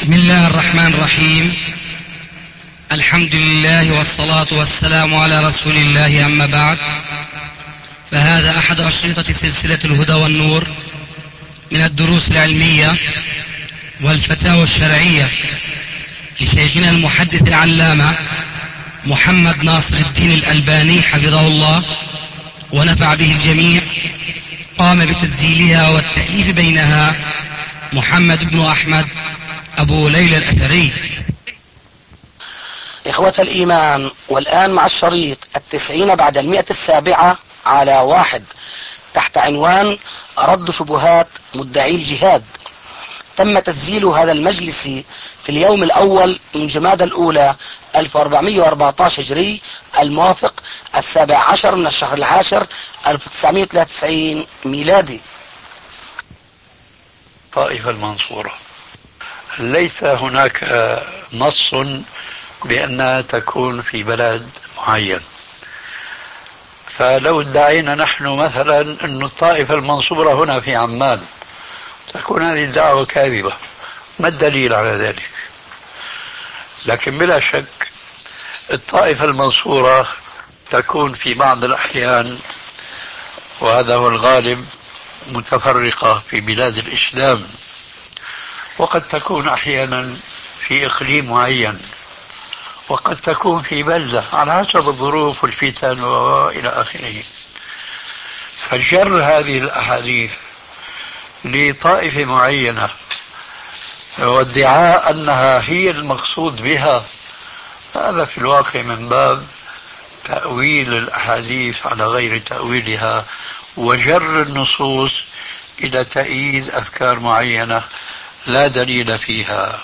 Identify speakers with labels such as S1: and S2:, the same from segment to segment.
S1: بسم الله الرحمن الرحيم. الحمد لله والصلاة والسلام على رسول الله، أما بعد، فهذا أحد أشرطة سلسلة الهدى والنور من الدروس العلمية والفتاوى الشرعية لشيخنا المحدث العلامة محمد ناصر الدين الألباني حفظه الله ونفع به الجميع. قام بتسجيلها والتأليف بينها محمد بن أحمد أبو ليلى الأثري.
S2: إخوة الإيمان، والآن مع الشريط 90 بعد 107 على 1 تحت عنوان رد شبهات مدعي الجهاد. تم تسجيل هذا المجلس في اليوم الأول من جمادى الأولى 1414 هجري، الموافق 17 من الشهر العاشر 1993 ميلادي.
S3: طائفة المنصورة ليس هناك نص بأنها تكون في بلد معين، فلو ادعينا نحن مثلا أن الطائفة المنصورة هنا في عمان تكون هذه الدعوة كاذبة. ما الدليل على ذلك؟ لكن بلا شك الطائفة المنصورة تكون في بعض الأحيان، وهذا هو الغالب، متفرقة في بلاد الإسلام، وقد تكون أحيانا في إقليم معين، وقد تكون في بلدة على حسب الظروف والفتن وإلى آخره. فجر هذه الأحاديث لطائفة معينة وادعاء أنها هي المقصود بها، هذا في الواقع من باب تأويل الأحاديث على غير تأويلها، وجر النصوص إلى تأييد أفكار معينة لا دليل فيها.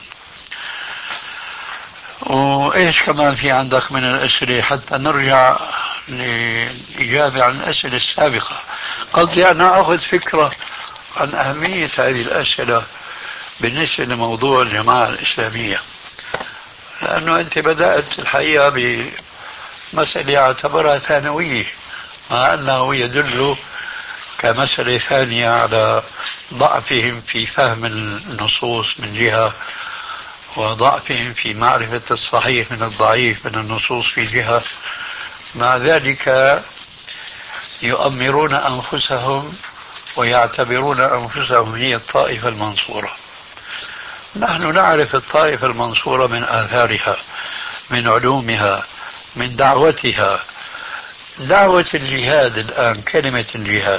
S3: وإيش كمان في عندك من الأسئلة حتى نرجع للإجابة عن الأسئلة السابقة؟ قصدي أنا أخذ فكرة عن أهمية هذه الأسئلة بالنسبة لموضوع الجماعة الإسلامية، لأنه أنت بدأت الحقيقة بمسألة اعتبرها ثانوية، مع أنه يدل كمسألة ثانية على ضعفهم في فهم النصوص من جهة، وضعفهم في معرفة الصحيح من الضعيف من النصوص في جهة. مع ذلك يؤمرون أنفسهم ويعتبرون أنفسهم هي الطائفة المنصورة. نحن نعرف الطائفة المنصورة من آثارها، من علومها، من دعوتها. دعوة الجهاد الآن، كلمة الجهاد،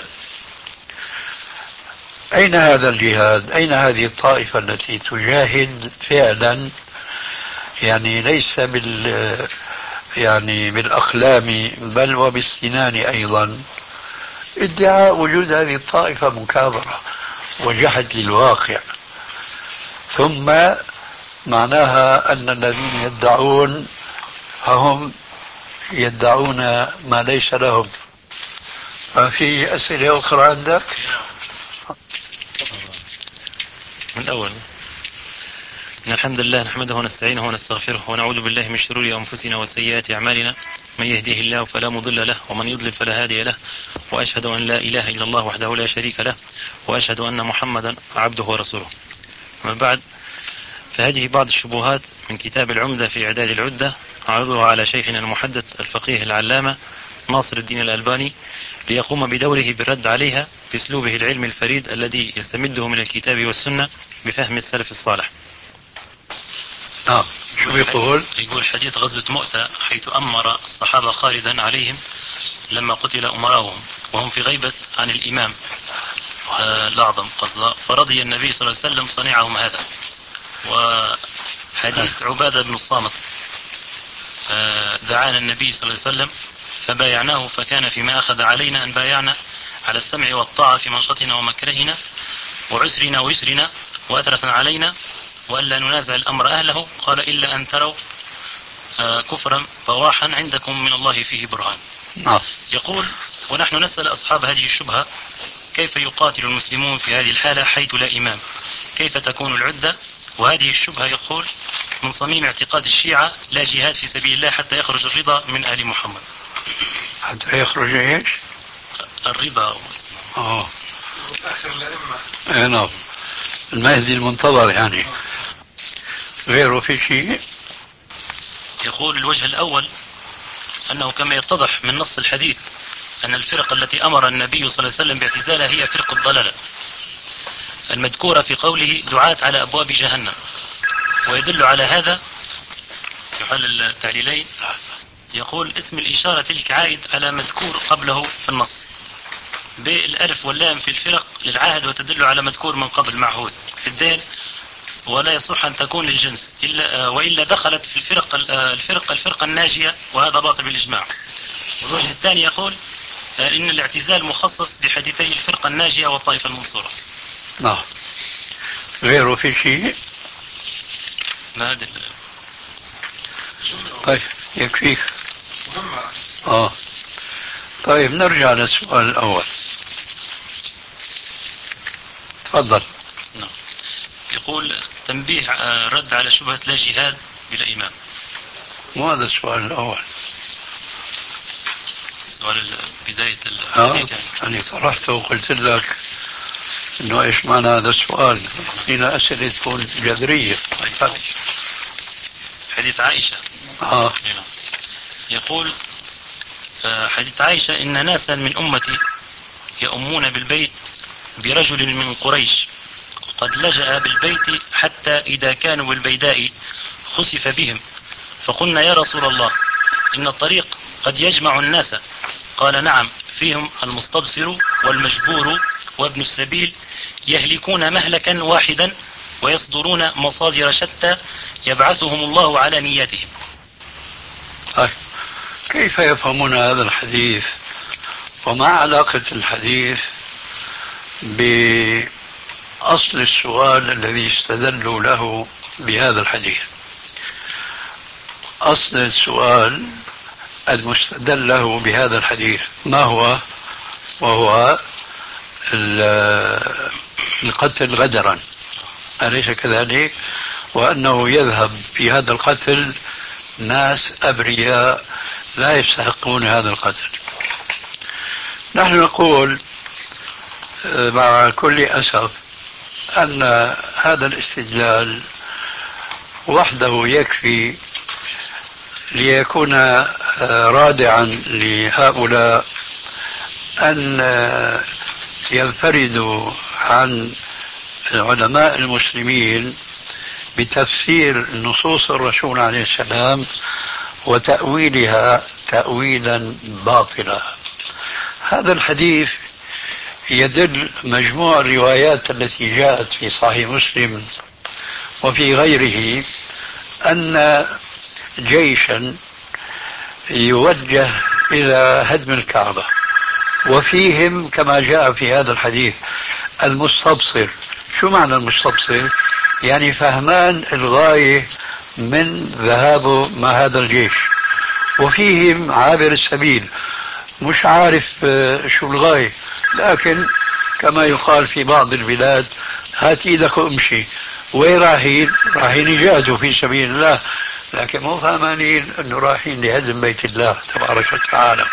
S3: أين هذا الجهاد؟ أين هذه الطائفة التي تجاهد فعلا؟ يعني ليس بالأقلام بل وبالسنان أيضا. ادعاء وجود هذه الطائفة مكابرة وجحد للواقع، ثم معناها أن الذين يدعون فهم يدعون ما ليس لهم. ففي أسئلة أخرى عندك؟
S4: من الأول. إن الحمد لله نحمده ونستعينه ونستغفره ونعوذ بالله من شرور أنفسنا وسيئات أعمالنا، من يهده الله فلا مضل له ومن يضلل فلا هادي له، وأشهد أن لا إله إلا الله وحده لا شريك له، وأشهد أن محمدا عبده ورسوله. أما بعد، فهذه بعض الشبهات من كتاب العمدة في إعداد العدة، أعرضها على شيخنا المحدث الفقيه العلامة ناصر الدين الألباني ليقوم بدوره بالرد عليها بأسلوبه العلمي الفريد الذي يستمده من الكتاب والسنة بفهم السلف الصالح.
S3: شو يقول؟
S4: يقول حديث غزوة مؤتة حيث أمر الصحابة خالدا عليهم لما قتل أمراؤهم وهم في غيبة عن الإمام الأعظم، فرضي النبي صلى الله عليه وسلم صنيعهم هذا. وحديث عبادة بن الصامت دعانا النبي صلى الله عليه وسلم فبايعناه، فكان فيما أخذ علينا أن بايعنا على السمع والطاعة في منشطنا ومكرهنا وعسرنا ويسرنا وأثرة علينا، وألا ننازع الأمر أهله. قال إلا أن تروا كفرا بواحا عندكم من الله فيه برهان. يقول: ونحن نسأل أصحاب هذه الشبهة كيف يقاتل المسلمون في هذه الحالة حيث لا إمام؟ كيف تكون العدة؟ وهذه الشبهة يقول من صميم اعتقاد الشيعة لا جهاد في سبيل الله حتى يخرج الرضا من آل محمد.
S3: حتى يخرج ايش؟
S4: الرضا.
S3: آخر الأئمة. نعم، المهدي المنتظر يعني. غيره في شيء؟
S4: يقول الوجه الأول أنه كما يتضح من نص الحديث أن الفرق التي أمر النبي صلى الله عليه وسلم باعتزالها هي فرق الضلالة المذكورة في قوله دعاة على أبواب جهنم. ويدل على هذا في حال التعليلين يقول اسم الإشارة تلك عائد على مذكور قبله في النص، بالألف واللام في الفرق للعهد وتدل على مذكور من قبل معهود في الدال، ولا يصح أن تكون للجنس وإلا دخلت في الفرقة الناجية، وهذا باطل بالإجماع. والوجه الثاني يقول إن الاعتزال مخصص بحديثي الفرقة الناجية والطائفة المنصورة.
S3: نعم. غيره في شيء؟
S4: لا هذا
S3: طيب يكفيك. طيب نرجع للسؤال الأول. تفضل.
S4: نعم. يقول تنبيه رد على شبهة لا جهاد بلا إمام.
S3: مو هذا السؤال الأول.
S4: السؤال بداية الحديث
S3: يعني طرحته وقلت لك إنه إيش معنى هذا السؤال؟ هنا أسئلة تكون جذرية.
S4: طيب. حديث عائشة. يقول حديث عائشة إن ناسا من أمتي يؤمون بالبيت برجل من قريش قد لجأ بالبيت حتى إذا كانوا بالبيداء خسف بهم، فقلنا يا رسول الله إن الطريق قد يجمع الناس، قال نعم فيهم المستبصر والمجبور وابن السبيل يهلكون مهلكا واحدا ويصدرون مصادر شتى يبعثهم الله على نياتهم.
S3: كيف يفهمون هذا الحديث؟ وما علاقة الحديث بأصل السؤال الذي استدلوا له بهذا الحديث؟ أصل السؤال المستدل له بهذا الحديث ما هو؟ وهو القتل غدرا، أليس كذلك؟ وأنه يذهب في هذا القتل ناس أبرياء لا يستحقون هذا القتل. نحن نقول مع كل أسف أن هذا الاستدلال وحده يكفي ليكون رادعا لهؤلاء أن ينفردوا عن علماء المسلمين بتفسير نصوص الرسول عليه السلام وتأويلها تأويلا باطلا. هذا الحديث يدل مجموع الروايات التي جاءت في صحيح مسلم وفي غيره أن جيشا يوجه إلى هدم الكعبة، وفيهم كما جاء في هذا الحديث المستبصر. شو معنى المستبصر؟ يعني فهمان الغاية من ذهابه مع هذا الجيش، وفيهم عابر السبيل مش عارف شو الغاية، لكن كما يقال في بعض البلاد هات ايدك وامشي. وين رايحين؟ رايحين يجاهدوا في سبيل الله، لكن مو فاهمانين انه رايحين لهدم بيت الله تبارك وتعالى.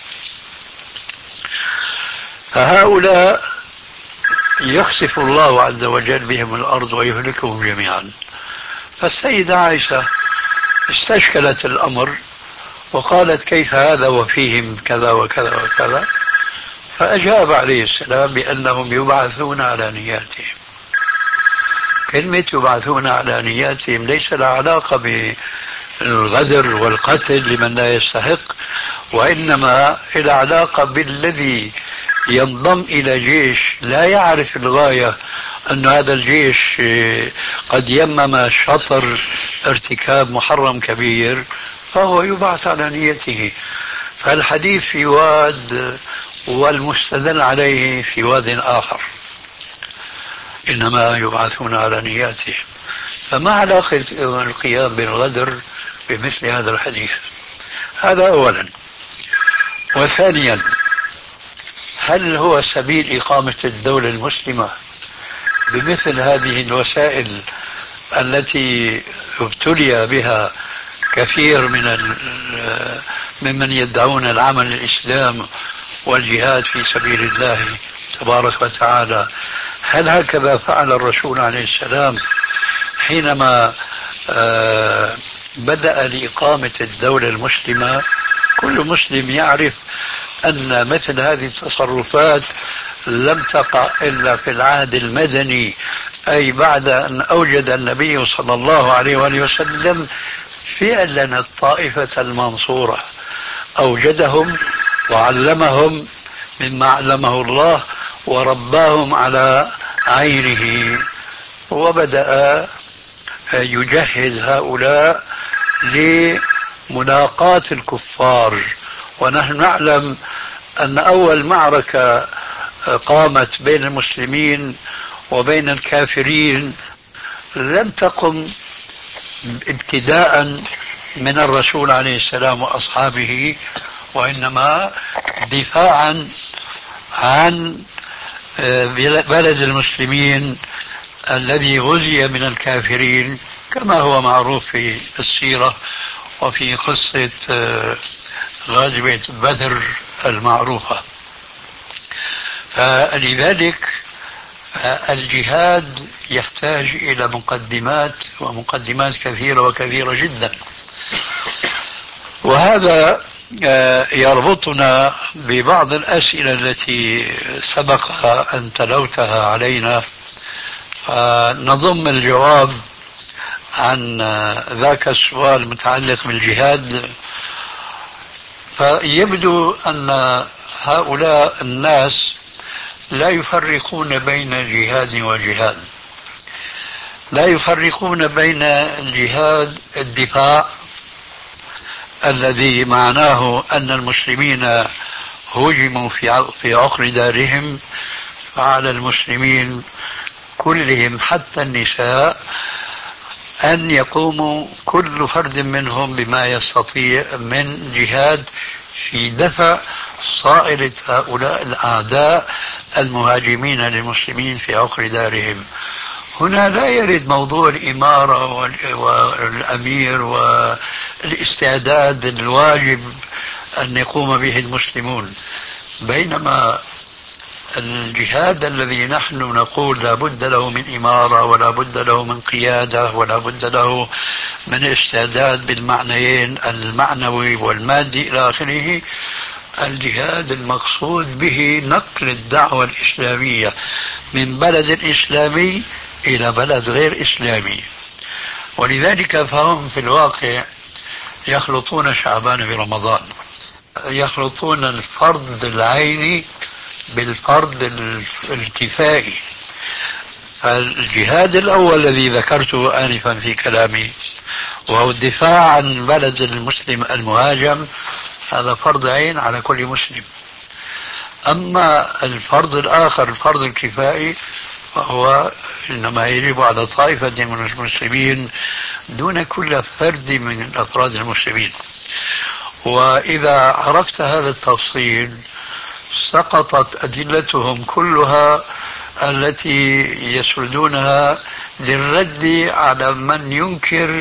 S3: فهؤلاء يخسف الله عز وجل بهم الارض ويهلكهم جميعا. فالسيدة عائشة استشكلت الامر وقالت كيف هذا وفيهم كذا وكذا وكذا، فأجاب عليه السلام بأنهم يبعثون على نياتهم. كلمة يبعثون على نياتهم ليس لها علاقة بالغدر والقتل لمن لا يستحق، وإنما إلى علاقة بالذي ينضم إلى جيش لا يعرف الغاية، أن هذا الجيش قد يمم شطر ارتكاب محرم كبير، فهو يبعث على نيته. فالحديث في واد والمستدل عليه في واد آخر، إنما يبعثون على نياتهم. فما علاقة القيام بالغدر بمثل هذا الحديث؟ هذا أولا. وثانيا، هل هو سبيل إقامة الدولة المسلمة بمثل هذه الوسائل التي ابتلي بها كثير ممن يدعون العمل الإسلام والجهاد في سبيل الله تبارك وتعالى؟ هل هكذا فعل الرسول عليه السلام حينما بدأ لإقامة الدولة المسلمة، كل مسلم يعرف أن مثل هذه التصرفات لم تقع إلا في العهد المدني، أي بعد أن أوجد النبي صلى الله عليه وآله وسلم فعلا الطائفة المنصورة، أوجدهم وعلمهم مما علمه الله ورباهم على عينه، وبدأ يجهز هؤلاء لملاقاة الكفار. ونحن نعلم أن أول معركة قامت بين المسلمين وبين الكافرين لم تقم ابتداء من الرسول عليه السلام وأصحابه، وإنما دفاعا عن بلد المسلمين الذي غزي من الكافرين، كما هو معروف في السيرة وفي قصة غزوة بدر المعروفة. فلذلك الجهاد يحتاج إلى مقدمات، ومقدمات كثيرة وكثيرة جدا. وهذا يربطنا ببعض الأسئلة التي سبق أن تلوتها علينا، نضم الجواب عن ذاك السؤال المتعلق بالجهاد. فيبدو أن هؤلاء الناس لا يفرقون بين جهاد وجهاد، لا يفرقون بين الجهاد الدفاع الذي معناه أن المسلمين هجموا في عقر دارهم، فعلى المسلمين كلهم حتى النساء أن يقوموا كل فرد منهم بما يستطيع من جهاد في دفع صائلة هؤلاء الأعداء المهاجمين للمسلمين في عقر دارهم. هنا لا يرد موضوع الإمارة والأمير والاستعداد الواجب أن يقوم به المسلمون، بينما الجهاد الذي نحن نقول لا بد له من إمارة ولا بد له من قيادة ولا بد له من استعداد بالمعنيين المعنوي والمادي إلى آخره، الجهاد المقصود به نقل الدعوة الإسلامية من بلد إسلامي إلى بلد غير إسلامي. ولذلك فهم في الواقع يخلطون شعبان برمضان، يخلطون الفرض العيني بالفرض الكفائي. فالجهاد الأول الذي ذكرته آنفا في كلامي وهو الدفاع عن بلد المسلم المهاجم، هذا فرض عين على كل مسلم. أما الفرض الآخر الفرض الكفائي فهو إنما يجب على طائفة من المسلمين دون كل فرد من أفراد المسلمين. وإذا عرفت هذا التفصيل سقطت أدلتهم كلها التي يسردونها للرد على من ينكر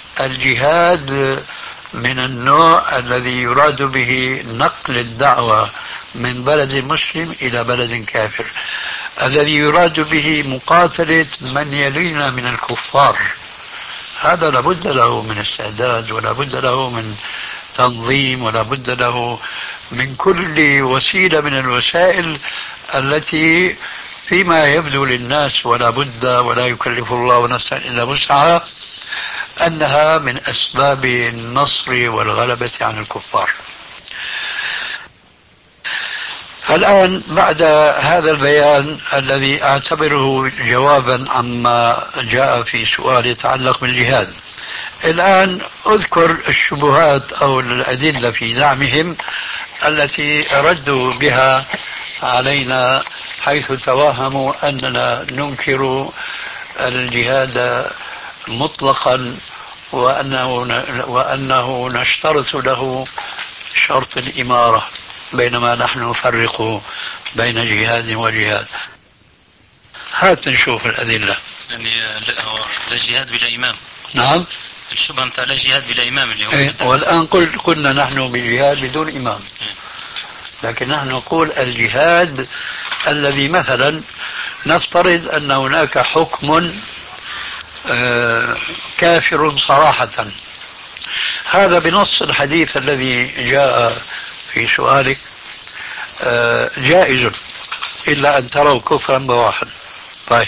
S3: الجهاد من النوع الذي يراد به نقل الدعوة من بلد مسلم إلى بلد كافر، الذي يراد به مقاتلة من يلينا من الكفار. هذا لابد له من استعداد ولا بد له من تنظيم ولا بد له من كل وسيلة من الوسائل التي فيما يبدو للناس ولا بد ولا يكلف الله نفسا إلا وسعها أنها من أسباب النصر والغلبة عن الكفار. فالآن بعد هذا البيان الذي أعتبره جوابا عما جاء في سؤال يتعلق بالجهاد، الآن أذكر الشبهات أو الأدلة في دعمهم التي ردوا بها علينا، حيث توهموا أننا ننكر الجهاد مطلقا وأنه نشترط له شرط الإمارة، بينما نحن نفرق بين جهاد وجهاد. هات نشوف الأدلة.
S4: يعني لا جهاد بلا إمام.
S3: نعم،
S4: الشبهة متاع لا جهاد بلا إمام اللي هو
S3: والآن قلنا نحن بجهاد بدون إمام، لكن نحن نقول الجهاد الذي مثلا نفترض أن هناك حكم كافر صراحة. هذا بنص الحديث الذي جاء في سؤالك جائز إلا أن تروا كفرا بواحا. طيب،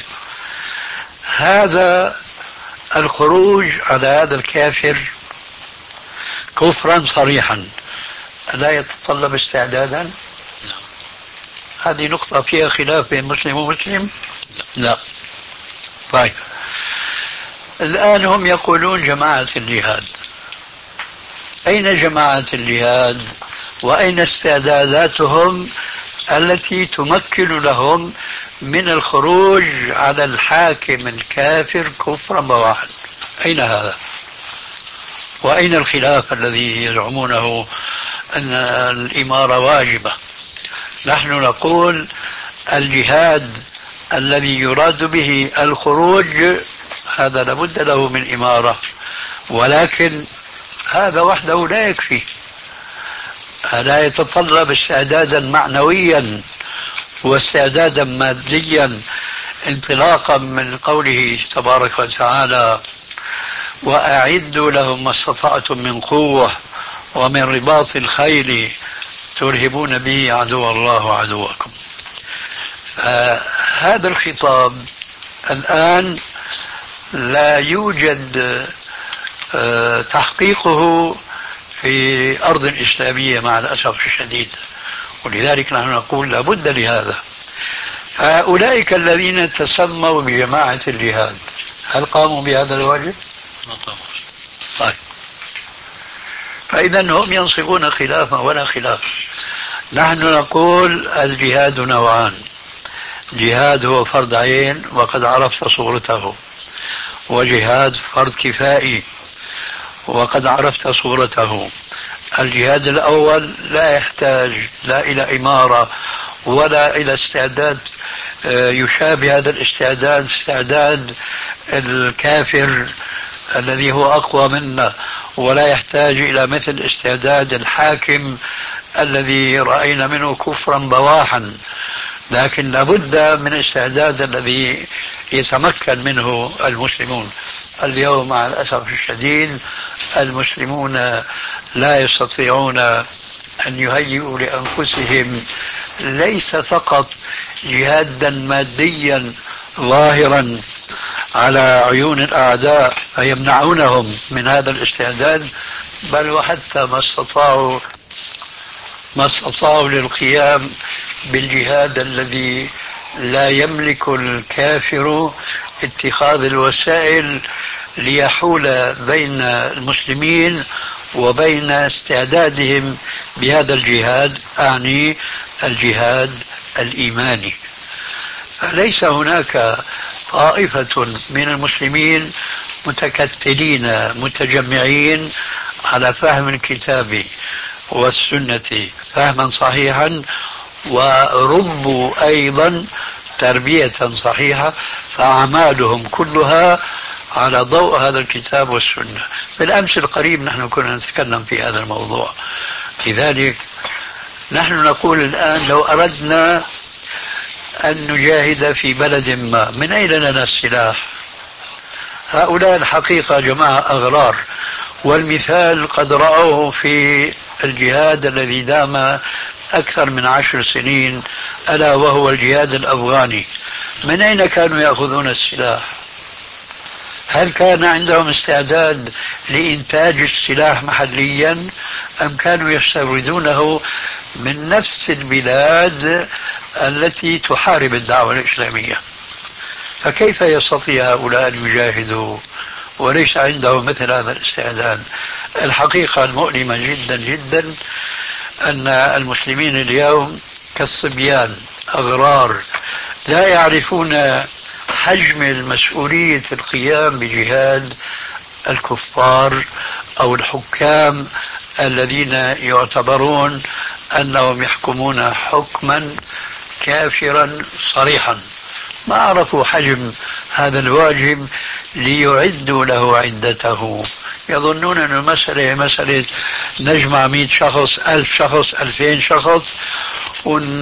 S3: هذا الخروج على هذا الكافر كفرا صريحا لا يتطلب استعدادا؟ هذه نقطة فيها خلاف بين مسلم ومسلم؟ لا. طيب، الآن هم يقولون جماعة الجهاد. أين جماعة الجهاد وأين استعداداتهم التي تمكن لهم من الخروج على الحاكم الكافر كفرا بواحا؟ أين هذا؟ وأين الخلاف الذي يزعمونه أن الإمارة واجبة؟ نحن نقول الجهاد الذي يراد به الخروج هذا لابد له من إمارة، ولكن هذا وحده لا يكفي، لا يتطلب استعدادا معنويا واستعدادا ماديا، انطلاقا من قوله تبارك وتعالى: وأعدوا لهم ما استطعتم من قوة ومن رباط الخيل ترهبون به عدو الله وعدوكم. هذا الخطاب الآن لا يوجد تحقيقه في أرض إسلامية مع الأسف الشديد، ولذلك نحن نقول لابد لهذا. فأولئك الذين تسموا بجماعة الجهاد هل قاموا بهذا الواجب؟
S4: ما قاموا.
S3: طيب، فإذا هم ينصبون خلافا ولا خلاف. نحن نقول الجهاد نوعان: جهاد هو فرض عين وقد عرفت صورته، وجهاد فرض كفائي وقد عرفت صورته. الجهاد الأول لا يحتاج لا إلى إمارة ولا إلى استعداد يشابه هذا الاستعداد استعداد الكافر الذي هو أقوى منا، ولا يحتاج إلى مثل استعداد الحاكم الذي رأينا منه كفرا بواحا، لكن لابد من استعداد الذي يتمكن منه المسلمون. اليوم مع الأسف الشديد المسلمون لا يستطيعون أن يهيئوا لأنفسهم ليس فقط جهادا ماديا ظاهرا على عيون الأعداء فيمنعونهم من هذا الاستعداد، بل وحتى ما استطاعوا للقيام بالجهاد الذي لا يملك الكافر اتخاذ الوسائل ليحول بين المسلمين وبين استعدادهم بهذا الجهاد، أعني الجهاد الإيماني. فليس هناك طائفة من المسلمين متكتلين متجمعين على فهم الكتاب والسنة فهما صحيحا، وربوا أيضا تربية صحيحة، فأعمالهم كلها على ضوء هذا الكتاب والسنة. بالأمس القريب نحن كنا نتكلم في هذا الموضوع. لذلك نحن نقول الآن لو أردنا أن نجاهد في بلد ما، من أين لنا السلاح؟ هؤلاء الحقيقة جماعة أغرار، والمثال قد رأوه في الجهاد الذي دام أكثر من 10 سنين، ألا وهو الجهاد الأفغاني. من أين كانوا يأخذون السلاح؟ هل كان عندهم استعداد لإنتاج السلاح محليا أم كانوا يستوردونه من نفس البلاد التي تحارب الدعوة الإسلامية؟ فكيف يستطيع هؤلاء أن يجاهدوا وليس عندهم مثل هذا الاستعداد؟ الحقيقة المؤلمة جدا جدا أن المسلمين اليوم كالصبيان أغرار لا يعرفون حجم المسؤولية القيام بجهاد الكفار أو الحكام الذين يعتبرون أنهم يحكمون حكما كافرا صريحا. ما عرفوا حجم هذا الواجب ليعدوا له عدته. يظنون أن المسألة مسألة نجمع 100 شخص 1000 شخص 2000 شخص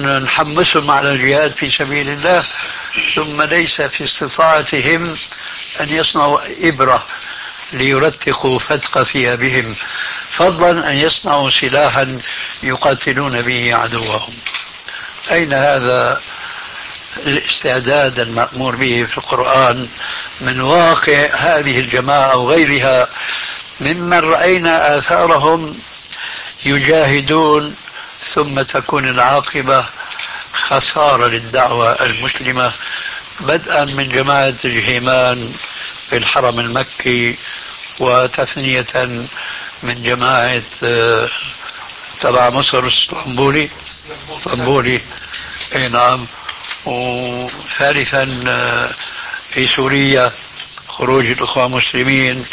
S3: ونحمسهم على الجهاد في سبيل الله، ثم ليس في استطاعتهم أن يصنعوا إبرة ليرتقوا فتق ثيابهم، فضلا أن يصنعوا سلاحا يقاتلون به عدوهم. أين هذا الاستعداد المأمور به في القرآن من واقع هذه الجماعة وغيرها ممن رأينا آثارهم يجاهدون ثم تكون العاقبة خسارة للدعوة المسلمة، بدءا من جماعة الجهيمان في الحرم المكي، وتثنية من جماعة تبع مصر اسطنبولي، اي نعم، وثالثا في سوريا خروج الأخوة المسلمين،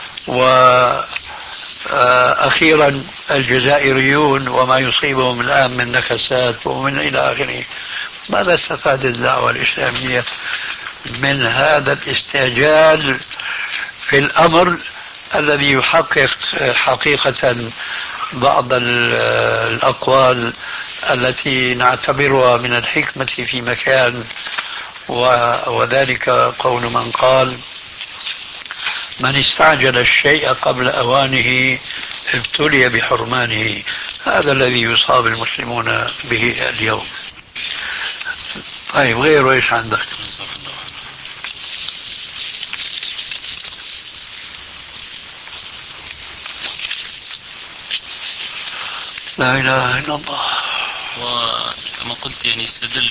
S3: وأخيرا الجزائريون وما يصيبهم الآن من نكسات ومن إلى آخره. ماذا استفاد الدعوة الإسلامية من هذا الاستعجال في الأمر الذي يحقق حقيقة بعض الأقوال التي نعتبرها من الحكمة في مكان، وذلك قول من قال: من استعجل الشيء قبل أوانه ابتلي بحرمانه. هذا الذي يصاب المسلمون به اليوم. طيب، غيره ايش عندك؟ لا إله إلا الله.
S4: وكما قلت يعني يستدل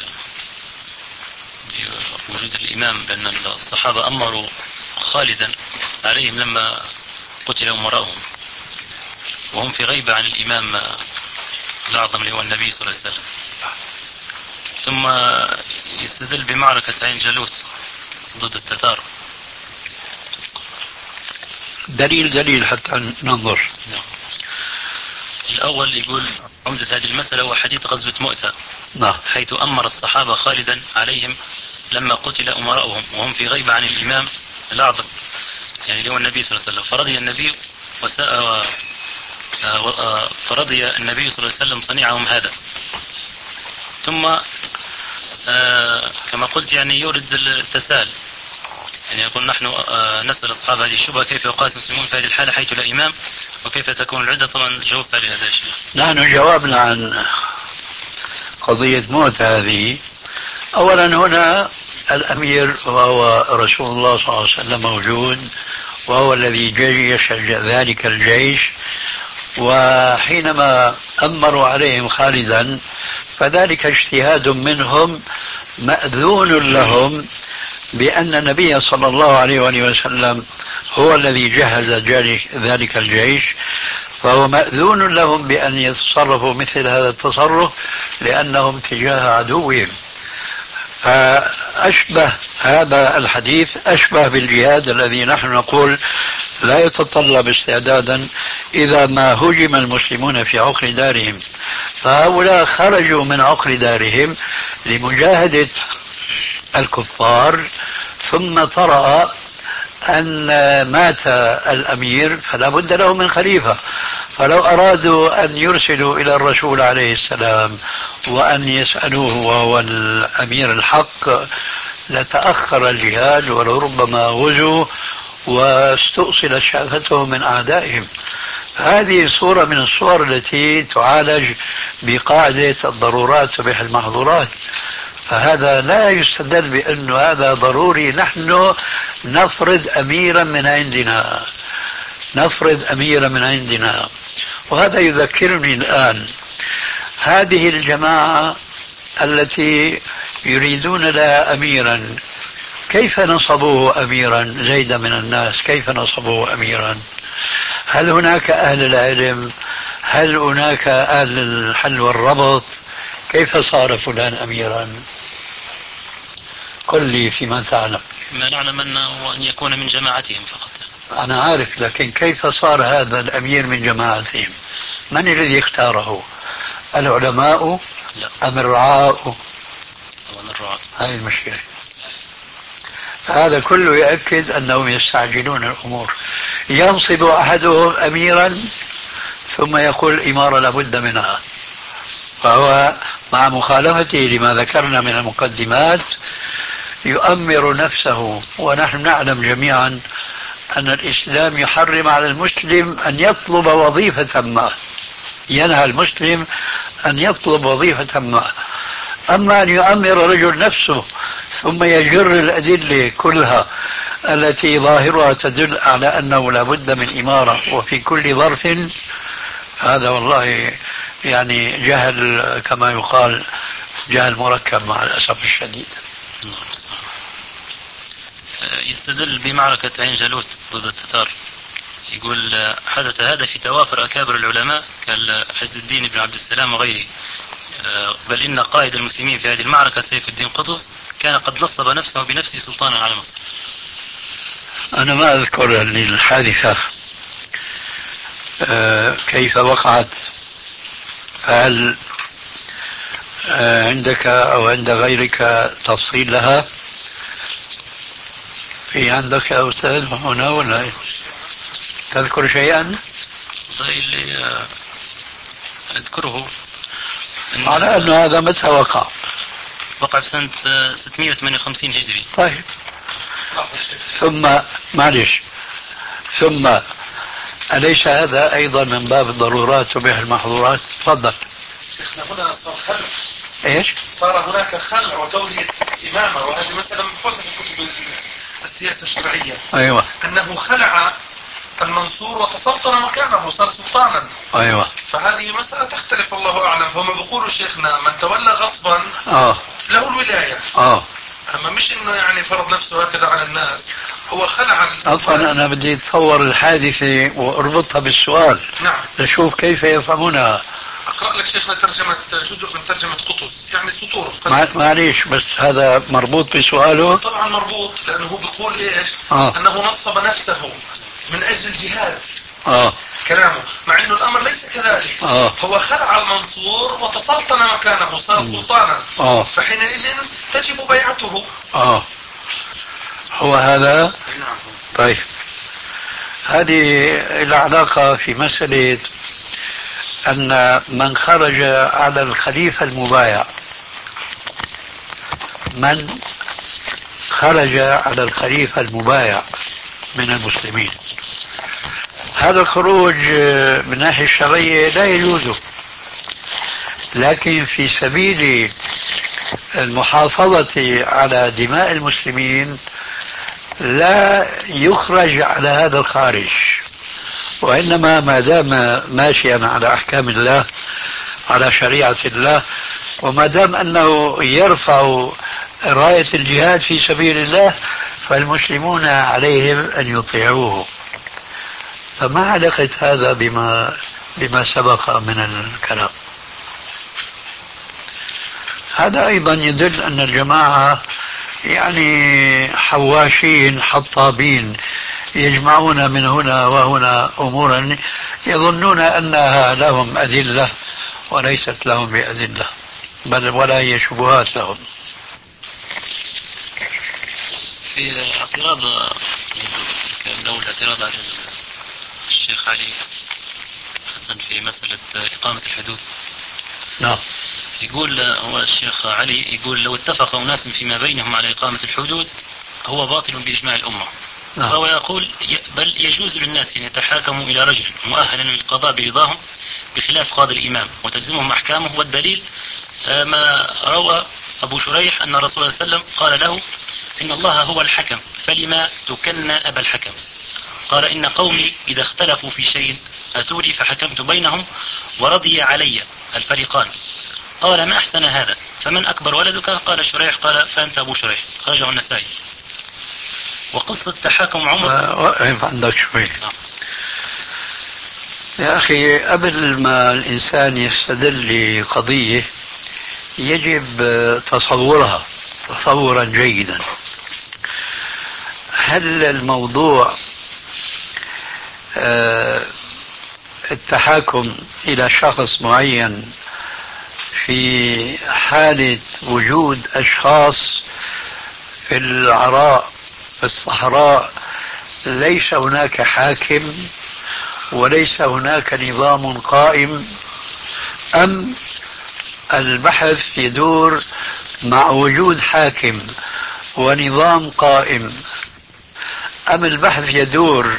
S4: بوجود الإمام بأن الصحابة أمروا خالدا عليهم لما قتل أمراؤهم وهم في غيبة عن الإمام الأعظم اللي هو النبي صلى الله عليه وسلم. ثم يستدل بمعركة عين جالوت ضد التتار.
S3: دليل حتى ننظر.
S4: الأول يقول عمدة هذه المسألة هو حديث غزوة مؤتة،
S3: نعم،
S4: حيث أمر الصحابة خالدا عليهم لما قتل أمراؤهم وهم في غيبة عن الإمام الأعظم يعني اللي هو النبي صلى الله عليه وسلم، فرضي النبي صلى الله عليه وسلم صنيعهم هذا. ثم كما قلت يعني يورد التساؤل، يعني يقول نحن نسأل أصحاب هذه الشبهة كيف يقاس المسلمون في هذه الحالة حيث لا إمام وكيف تكون العدة. طبعا جاوبت على هذا الشيء.
S3: نحن جاوبنا عن قضية موت هذه. أولا هنا الأمير وهو رسول الله صلى الله عليه وسلم موجود، وهو الذي جيش ذلك الجيش، وحينما أمروا عليهم خالدا فذلك اجتهاد منهم مأذون لهم بأن النبي صلى الله عليه وآله وسلم هو الذي جهز ذلك الجيش، فهو مأذون لهم بأن يتصرفوا مثل هذا التصرف لأنهم تجاه عدوهم. فأشبه هذا الحديث أشبه بالجهاد الذي نحن نقول لا يتطلب استعدادا إذا ما هجم المسلمون في عقر دارهم. فهؤلاء خرجوا من عقر دارهم لمجاهدة الكفار، ثم طرأ أن مات الأمير فلا بد له من خليفة، فلو أرادوا أن يرسلوا إلى الرسول عليه السلام وأن يسألوه وهو الأمير الحق لتأخر الجهاد ولربما غزوا واستؤصلت شافتهم من أعدائهم. هذه صورة من الصور التي تعالج بقاعدة الضرورات تبيح المحظورات. فهذا لا يستدل بأنه هذا ضروري نحن نفرض أميرا من عندنا. وهذا يذكرني الآن هذه الجماعة التي يريدون لها أميرا، كيف نصبوه أميرا؟ زيد من الناس كيف نصبوه أميرا؟ هل هناك أهل العلم؟ هل هناك أهل الحل والربط؟ كيف صار فلان أميرا؟ قل لي فيما تعلم.
S4: ما نعلم أنه أن يكون من جماعتهم فقط.
S3: أنا عارف، لكن كيف صار هذا الأمير من جماعتهم؟ من الذي اختاره؟ العلماء؟
S4: لا.
S3: أم الرعاة؟
S4: طبعا الرعاة.
S3: هذه المشكلة. هذا كله يؤكد أنهم يستعجلون الأمور. ينصب أحدهم أميرا ثم يقول الإمارة لابد منها، فهو مع مخالفته لما ذكرنا من المقدمات يؤمر نفسه، ونحن نعلم جميعا أن الإسلام يحرم على المسلم أن يطلب وظيفة ما، ينهى المسلم أن يطلب وظيفة ما. أما أن يؤمر رجل نفسه ثم يجر الأدلة كلها التي ظاهرها تدل على أنه لا بد من إمارة وفي كل ظرف، هذا والله يعني جهل كما يقال، جهل مركب مع الأسف الشديد.
S4: يستدل بمعركة عين جالوت ضد التتار، يقول حدث هذا في توافر أكابر العلماء كالعز الدين بن عبد السلام وغيره، بل إن قائد المسلمين في هذه المعركة سيف الدين قطز كان قد نصب نفسه بنفسه سلطانا على مصر.
S3: أنا ما أذكر الحادثة كيف وقعت، فهل عندك أو عند غيرك تفصيل لها؟ في عندك يا أستاذ هنا ولا تذكر شيئا؟
S4: اللي أذكره
S3: على أن هذا متى وقع؟
S4: وقع في سنة 658 هجري.
S3: طيب، ثم معلش، ثم أليس هذا أيضا من باب الضرورات تبيح المحظورات؟ تفضل.
S5: شيخنا هنا صار خلع.
S3: إيش؟
S5: صار هناك خلع وتولية إمامة، وهذه مسألة مبحوثة في كتب السياسة الشرعية.
S3: أيوة.
S5: أنه خلع المنصور وتسلطن مكانه، صار سلطانا.
S3: أيوة.
S5: فهذه مسألة تختلف، الله أعلم. فهم بيقولوا شيخنا من تولى غصبا له الولاية. أما مش إنه يعني فرض نفسه هكذا على الناس، هو خلع.
S3: أصلا أنا بدي أتصور الحادثة وأربطها بالسؤال.
S5: نعم.
S3: لشوف كيف يفهمونها.
S5: أقرأ لك شيخنا ترجمة جزء من ترجمة قطز، يعني سطور.
S3: معليش، بس هذا مربوط بسؤاله؟
S5: طبعا مربوط، لأنه هو بيقول إيش؟ أنه نصب نفسه من أجل الجهاد. كلامه، مع أنه الأمر ليس كذلك. هو خلع المنصور وتسلطن مكانه، صار سلطانا. فحينئذ تجب بيعته.
S3: هو هذا. طيب، هذه العلاقة في مسألة أن من خرج على الخليفة المبايع، من خرج على الخليفة المبايع من المسلمين، هذا الخروج من الناحية الشرعية لا يجوز، لكن في سبيل المحافظة على دماء المسلمين لا يخرج على هذا الخارج، وإنما ما دام ماشيا على أحكام الله، على شريعة الله، وما دام أنه يرفع راية الجهاد في سبيل الله، فالمسلمون عليهم أن يطيعوه. فما علاقة هذا بما سبق من الكلام؟ هذا أيضا يدل أن الجماعة يعني حواشين حطابين، يجمعون من هنا وهنا أمورا يظنون أنها لهم أدلة وليست لهم بأدلة، بل ولا هي شبهات لهم.
S4: في اعتراض لو الاعتراض على الشيخ علي حسن في مسألة إقامة الحدود.
S3: نعم.
S4: يقول هو الشيخ علي يقول لو اتفق أناس فيما بينهم على إقامة الحدود هو باطل بإجماع الأمة. فهو يقول بل يجوز للناس أن يتحاكموا إلى رجل مؤهلا للقضاء برضاهم بخلاف قاضي الإمام وتلزمهم أحكامه. والدليل ما روى أبو شريح أن الرسول صلى الله عليه وسلم قال له إن الله هو الحكم فلما تكن أبا الحكم. قال إن قومي إذا اختلفوا في شيء أتوني فحكمت بينهم ورضي علي الفريقان. قال ما أحسن هذا، فمن أكبر ولدك؟ قال شريح. قال فأنت أبو شريح. خرجه النسائي. وقصة تحاكم عمر
S3: وقف عندك شوي يا أخي. قبل ما الإنسان يستدل لقضية يجب تصورها تصورا جيدا. هل الموضوع التحاكم إلى شخص معين في حالة وجود أشخاص في العراء في الصحراء ليس هناك حاكم وليس هناك نظام قائم، أم البحث يدور مع وجود حاكم ونظام قائم، أم البحث يدور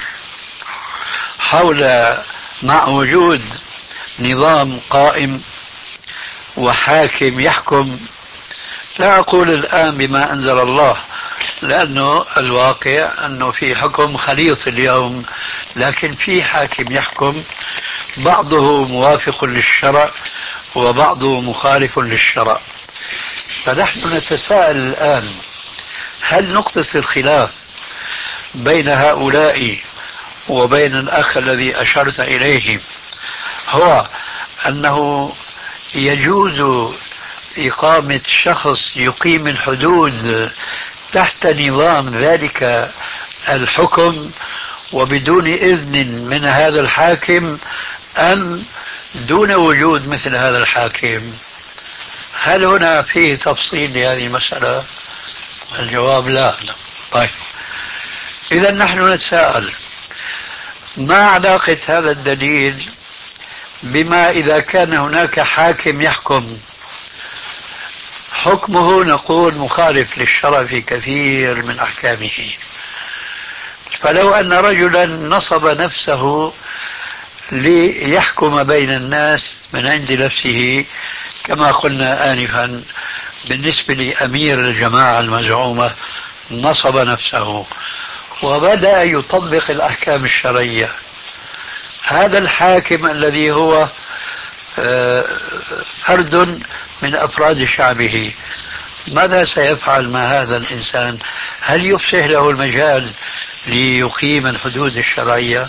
S3: حول مع وجود نظام قائم وحاكم يحكم؟ لا أقول الآن بما أنزل الله، لأنه الواقع أنه في حكم خليط اليوم، لكن في حاكم يحكم بعضه موافق للشرع وبعضه مخالف للشرع. فنحن نتساءل الآن، هل نقطة الخلاف بين هؤلاء وبين الأخ الذي أشرت إليه هو أنه يجوز إقامة شخص يقيم الحدود تحت نظام ذلك الحكم وبدون إذن من هذا الحاكم، أم دون وجود مثل هذا الحاكم؟ هل هنا فيه تفصيل لهذه المسألة؟ الجواب لا. طيب، إذا نحن نتساءل، ما علاقة هذا الدليل بما إذا كان هناك حاكم يحكم حكمه نقول مخالف للشرع في كثير من أحكامه؟ فلو أن رجلا نصب نفسه ليحكم بين الناس من عند نفسه كما قلنا آنفا بالنسبة لأمير الجماعة المزعومة، نصب نفسه وبدأ يطبق الأحكام الشرعية، هذا الحاكم الذي هو فرد من أفراد شعبه ماذا سيفعل مع هذا الإنسان؟ هل يفسح له المجال ليقيم الحدود الشرعية؟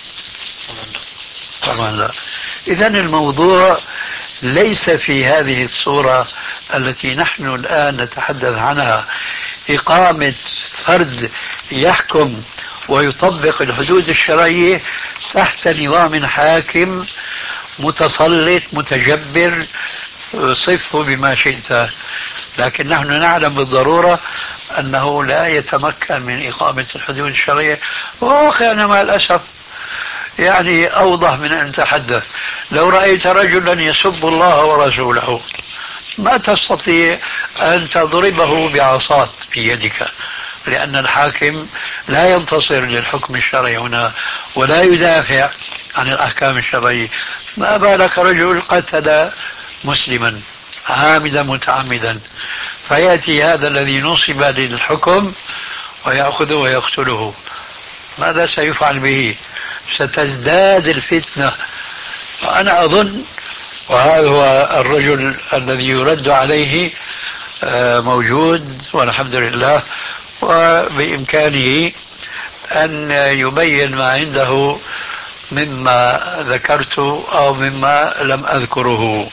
S3: طبعا لا. إذن الموضوع ليس في هذه الصورة التي نحن الآن نتحدث عنها، إقامة فرد يحكم ويطبق الحدود الشرعية تحت نظام حاكم متسلط متجبر، صفه بما شئت، لكن نحن نعلم بالضرورة أنه لا يتمكن من إقامة الحدود الشرعية. وواقعنا مع الأسف يعني أوضح من أن تحدث. لو رأيت رجلا يسب الله ورسوله ما تستطيع أن تضربه بعصات في يدك، لأن الحاكم لا ينتصر للحكم الشرعي هنا ولا يدافع عن الأحكام الشرعية. ما بالك رجل قتل مسلما عامدا متعمدا، فيأتي هذا الذي نصب للحكم ويأخذه ويقتله، ماذا سيفعل به؟ ستزداد الفتنة. وأنا أظن، وهذا هو الرجل الذي يرد عليه موجود والحمد لله، وبإمكانه أن يبين ما عنده مما ذكرت أو مما لم أذكره.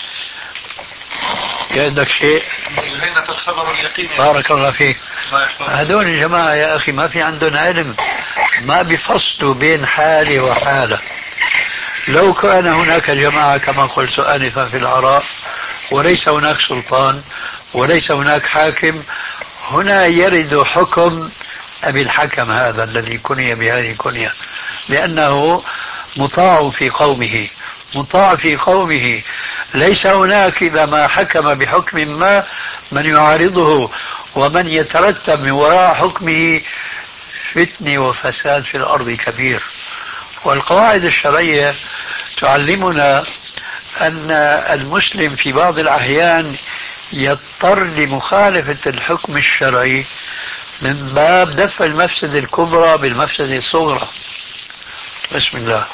S3: عندك شيء؟
S5: جهينة الخبر اليقين.
S3: بارك الله فيك. هذول الجماعة يا أخي ما في عندهم علم، ما بيفصلوا بين حالة وحالة. لو كان هناك جماعة كما قلت آنفا في العراء وليس هناك سلطان وليس هناك حاكم، هنا يرد حكم أبي الحكم هذا الذي كني بهذه الكنية، لأنه مطاع في قومه، مطاع في قومه. ليس هناك إذا ما حكم بحكم ما من يعارضه ومن يترتب من وراء حكمه فتنة وفساد في الأرض كبير. والقواعد الشرعية تعلمنا أن المسلم في بعض الأحيان يضطر لمخالفة الحكم الشرعي من باب دفع المفسدة الكبرى بالمفسدة الصغرى. بسم الله.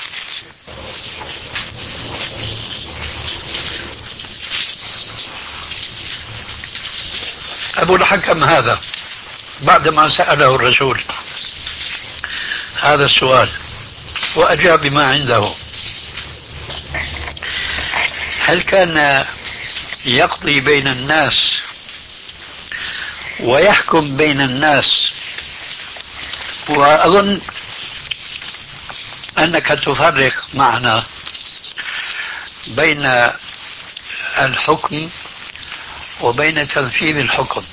S3: أبو الحكم هذا بعدما سأله الرسول هذا السؤال وأجاب بما عنده، هل كان يقضي بين الناس ويحكم بين الناس؟ وأظن أنك تفرق معنا بين الحكم وبين تنفيذ الحكم.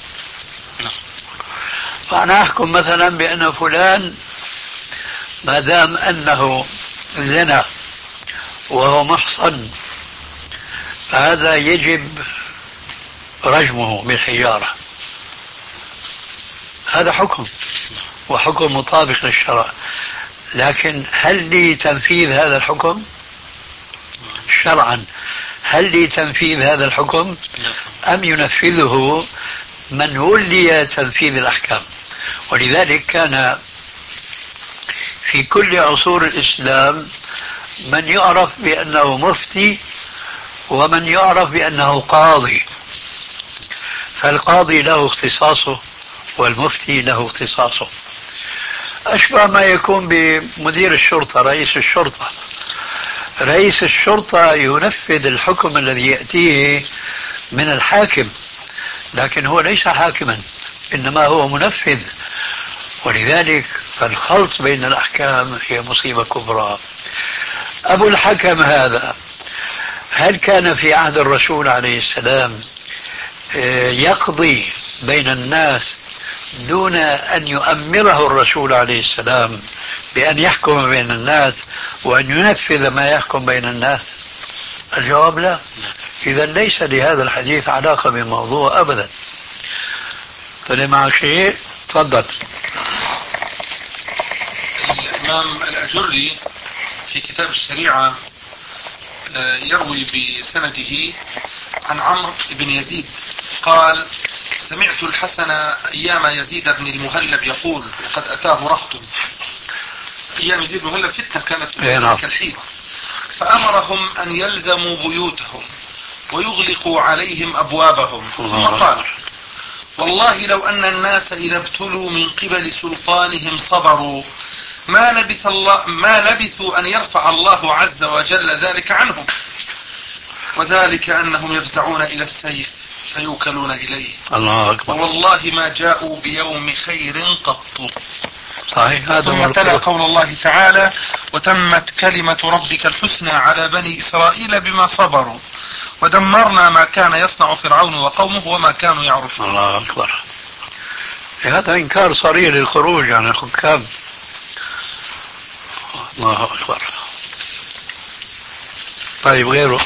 S3: فأنا أحكم مثلا بأن فلان ما دام أنه زنا وهو محصن فهذا يجب رجمه بالحجارة، هذا حكم، وحكم مطابق للشرع، لكن هل لي تنفيذ هذا الحكم شرعا؟ هل لي تنفيذ هذا الحكم أم ينفذه من ولي تنفيذ الأحكام؟ ولذلك كان في كل عصور الإسلام من يعرف بأنه مفتي ومن يعرف بأنه قاضي، فالقاضي له اختصاصه والمفتي له اختصاصه. أشبه ما يكون بمدير الشرطة، رئيس الشرطة. رئيس الشرطة ينفذ الحكم الذي يأتيه من الحاكم، لكن هو ليس حاكما، إنما هو منفذ. ولذلك فالخلط بين الأحكام هي مصيبة كبرى. أبو الحكم هذا هل كان في عهد الرسول عليه السلام يقضي بين الناس دون أن يؤمره الرسول عليه السلام بأن يحكم بين الناس وأن ينفذ ما يحكم بين الناس؟ الجواب لا. إذا ليس لهذا الحديث علاقة بالموضوع أبدا. طلع معك شيء؟ تفضل.
S5: الإمام الأجري في كتاب الشريعة يروي بسنده عن عمرو بن يزيد قال: سمعت الحسن أيام يزيد بن المهلب يقول: وقد أتاه رهط. أيام يزيد بن المهلب فتنة كانت ذلك الحين، فأمرهم أن يلزموا بيوتهم ويغلقوا عليهم أبوابهم، ثم قال: والله لو أن الناس إذا ابتلوا من قبل سلطانهم صبروا ما لبثوا أن يرفع الله عز وجل ذلك عنهم، وذلك أنهم يفزعون إلى السيف فيوكلون إليه. الله أكبر. والله ما جاءوا بيوم خير قط.
S3: صحيح. هذا
S5: ثم تلا قول الله تعالى: وتمت كلمة ربك الحسنى على بني إسرائيل بما صبروا ودمرنا ما كان يصنع فرعون وقومه وما كانوا يعرفون.
S3: الله أكبر. هذا إنكار صريح للخروج عن الحكام. الله أكبر. طيب غيره؟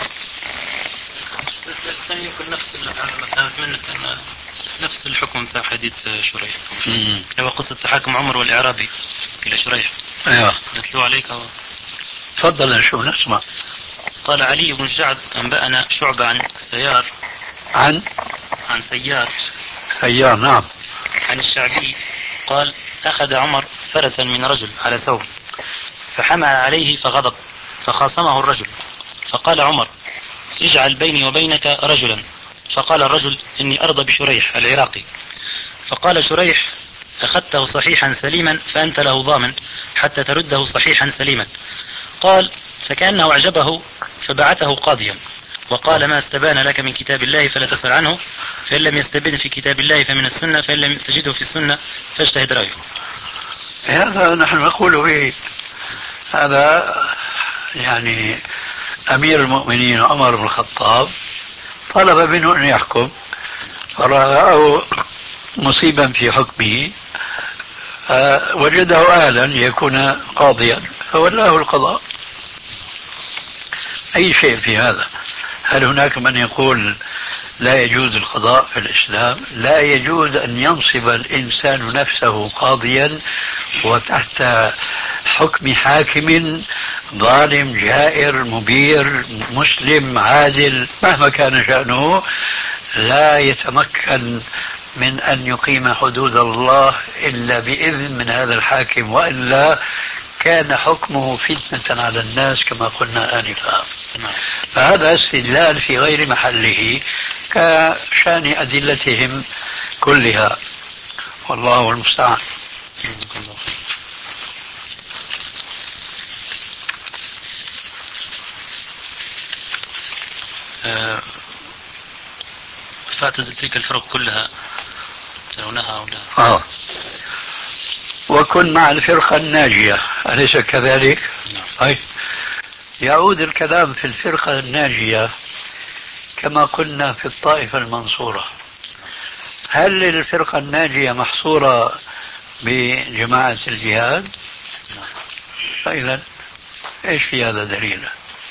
S4: لم يكن نفس ما فهمت منك أن نفس الحكم بتاع حديث شريح، هو قصة تحاكم عمر والإعرابي إلى شريح.
S3: أيوه
S4: نتلو عليك.
S3: تفضل نشوف نسمع.
S4: قال علي بن الجعد: أنبأنا شعبة عن سيار عن سيار
S3: نعم،
S4: عن الشعبي قال: أخذ عمر فرسا من رجل على ثوب فحمى عليه فغضب فخاصمه الرجل، فقال عمر: اجعل بيني وبينك رجلا. فقال الرجل: إني أرضى بشريح العراقي. فقال شريح: أخذته صحيحا سليما فأنت له ضامن حتى ترده صحيحا سليما. قال: فكأنه أعجبه فبعثه قاضيا وقال: ما استبان لك من كتاب الله فلا تسأل عنه، فإن لم يستبن في كتاب الله فمن السنة، فإن لم تجده في السنة فاجتهد رأيه.
S3: هذا نحن نقول به. هذا يعني أمير المؤمنين عمر بن الخطاب طلب منه أن يحكم، فرأى مصيبا في حكمه وجده أهلا يكون قاضيا فولاه القضاء. أي شيء في هذا. هل هناك من يقول لا يجوز القضاء في الإسلام؟ لا يجوز أن ينصب الإنسان نفسه قاضيا وتحت حكم حاكم ظالم جائر مبير مسلم عادل مهما كان شأنه، لا يتمكن من أن يقيم حدود الله إلا بإذن من هذا الحاكم، وإلا كان حكمه فتنة على الناس كما قلنا آنفا. فهذا استدلال في غير محله كشان أدلتهم كلها، والله المستعان.
S4: فاعتزل تلك الفرق كلها ترونها ولا
S3: وكن مع الفرقة الناجية، أليس كذلك؟ أي يعود الكلام في الفرقة الناجية كما قلنا في الطائفة المنصورة. هل الفرقة الناجية محصورة بجماعة الجهاد؟ فإذا إيش في هذا دليل؟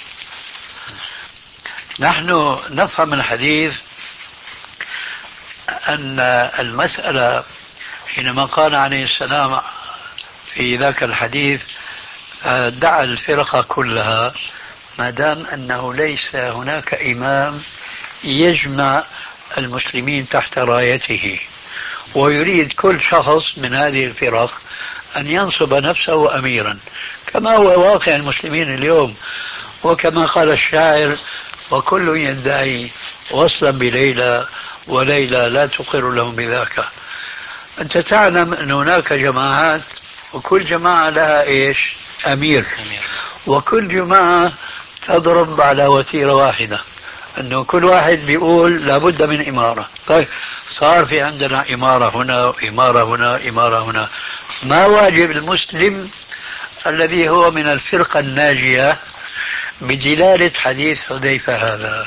S3: نحن نفهم الحديث أن المسألة حينما قال عليه السلام في ذاك الحديث دع الفرقة كلها، ما دام أنه ليس هناك إمام يجمع المسلمين تحت رايته، ويريد كل شخص من هذه الفرق أن ينصب نفسه أميرا، كما هو واقع المسلمين اليوم. وكما قال الشاعر: وكل يدعي وصلا بليلى وليلى لا تقر لهم بذاك. أنت تعلم أن هناك جماعات، وكل جماعة لها إيش؟ أمير. وكل جماعة تضرب على وتيرة واحدة، أنه كل واحد بيقول لابد من إمارة. طيب صار في عندنا إمارة هنا وإمارة هنا إمارة هنا. ما واجب المسلم الذي هو من الفرقة الناجية بدلالة حديث حذيفة هذا؟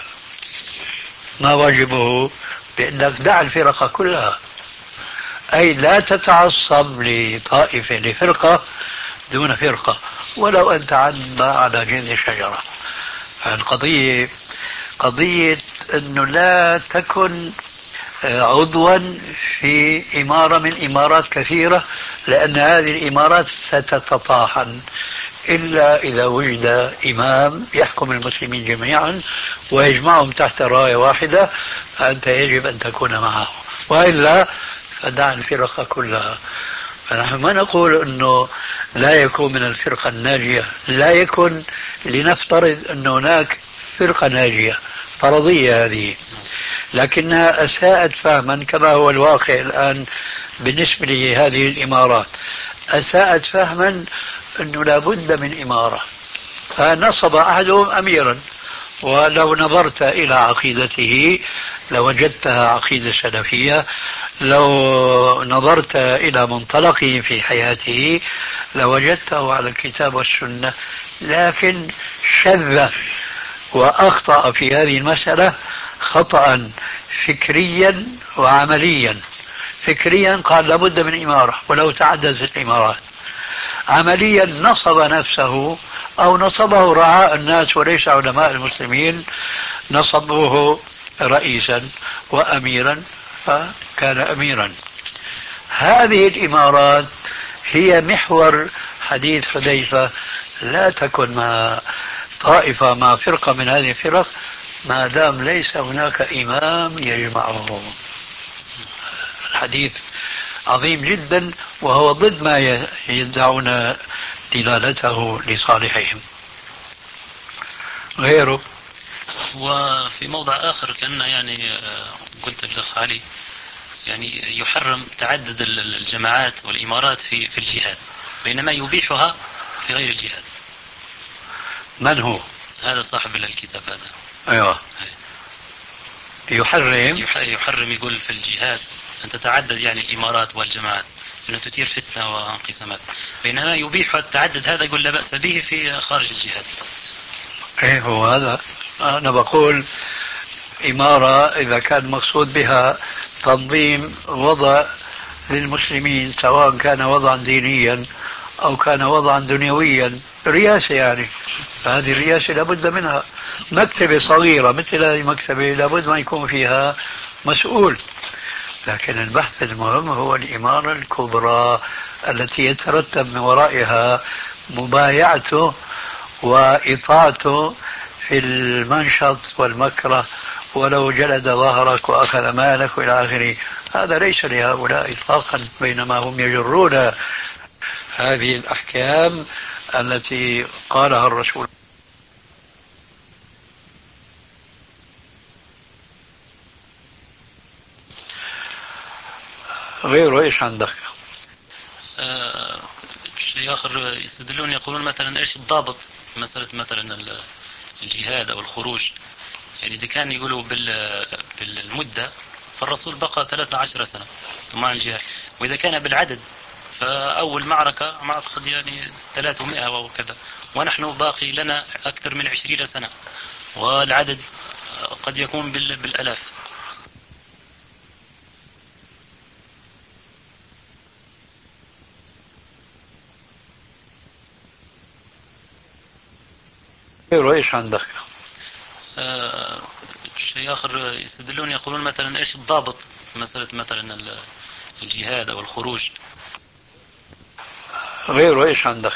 S3: ما واجبه؟ بأنك دع الفرقة كلها، أي لا تتعصب لطائفة لفرقة دون فرقة، ولو أن تعدى على جذع شجرة. القضية قضية أنه لا تكن عضوا في إمارة من إمارات كثيرة، لأن هذه الإمارات ستتطاحن إلا إذا وجد إمام يحكم المسلمين جميعا ويجمعهم تحت راية واحدة، فأنت يجب أن تكون معه، وإلا فدع الفرقة كلها. فنحن ما نقول أنه لا يكون من الفرقة الناجية، لا يكن، لنفترض أن هناك فرقة ناجية فرضية هذه، لكنها أساءت فهما كما هو الواقع الآن بالنسبة لهذه الإمارات. أساءت فهما أنه لا بد من إمارة، فنصب أحدهم أميرا، ولو نظرت إلى عقيدته لوجدتها عقيدة سلفية، لو نظرت إلى منطلقه في حياته لوجدته على الكتاب والسنة، لكن شذ وأخطأ في هذه المسألة خطأ فكريا وعمليا. فكريا قال لابد من إمارة ولو تعددت الإمارات، عمليا نصب نفسه أو نصبه رعاء الناس وليس علماء المسلمين، نصبوه رئيسا وأميرا فكان أميرا. هذه الإمارات هي محور حديث حذيفة: لا تكن مع طائفة مع فرقة من هذه الفرق ما دام ليس هناك إمام يجمعهم. الحديث عظيم جدا، وهو ضد ما يدعون دلالته لصالحهم. غيره.
S4: وفي موضع آخر كان يعني قلت الأخ علي يعني يحرم تعدد الجماعات والإمارات في الجهاد، بينما يبيحها في غير الجهاد.
S3: من هو؟
S4: هذا صاحب الكتاب هذا.
S3: أيوة.
S4: يحرم يقول في الجهاد أن تتعدد يعني الإمارات والجماعات، أنه تثير فتنة وانقسامات، بينما يبيح التعدد هذا يقول لا بأس به في خارج الجهاد.
S3: ايه هو هذا. أنا بقول إمارة إذا كان مقصود بها تنظيم وضع للمسلمين، سواء كان وضعا دينيا أو كان وضعا دنيويا، رئاسة يعني، فهذه الرئاسة لابد منها. مكتبة صغيرة مثل هذه المكتبة لابد ما يكون فيها مسؤول، لكن البحث المهم هو الإمارة الكبرى التي يترتب من ورائها مبايعته وإطاعته في المنشط والمكره، ولو جلد ظهرك وأخذ مالك إلى آخره. هذا ليس لهؤلاء إطلاقا، بينما هم يجرون هذه الأحكام التي قالها الرسول. غيره إيش عندك؟
S4: شيء آخر يستدلون يقولون مثلا إيش الضابط مسألة مثلا الجهاد أو الخروج، يعني إذا كان يقولوا بالمدة فالرسول بقى 13 سنة مع الجهاد، وإذا كان بالعدد فأول معركة معركة يعني 300 وكذا، ونحن باقي لنا أكثر من 20 سنة، والعدد قد يكون بالألاف.
S3: غيره إيش عندك؟
S4: شيء آخر يستدلون يقولون مثلا إيش الضابط مسألة مثلا الجهاد أو الخروج.
S3: غيره إيش عندك؟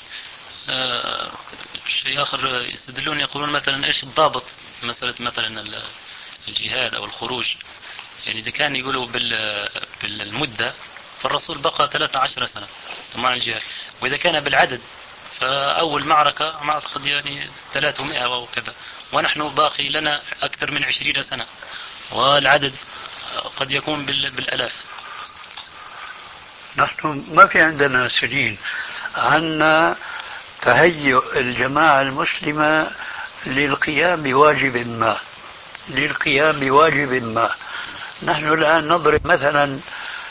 S4: شيء آخر يستدلون يقولون مثلا إيش الضابط مسألة مثلا الجهاد أو الخروج. يعني إذا كان يقولوا بالمدة فالرسول بقى 13 سنة مع الجهاد، وإذا كان بالعدد فأول معركة ما أعتقد يعني 300 أو كذا، ونحن باقي لنا أكثر من 20 سنة، والعدد قد يكون بالألاف.
S3: نحن ما في عندنا سنين، عندنا تهيؤ الجماعة المسلمة للقيام بواجب ما، للقيام بواجب ما. نحن الآن نضرب مثلا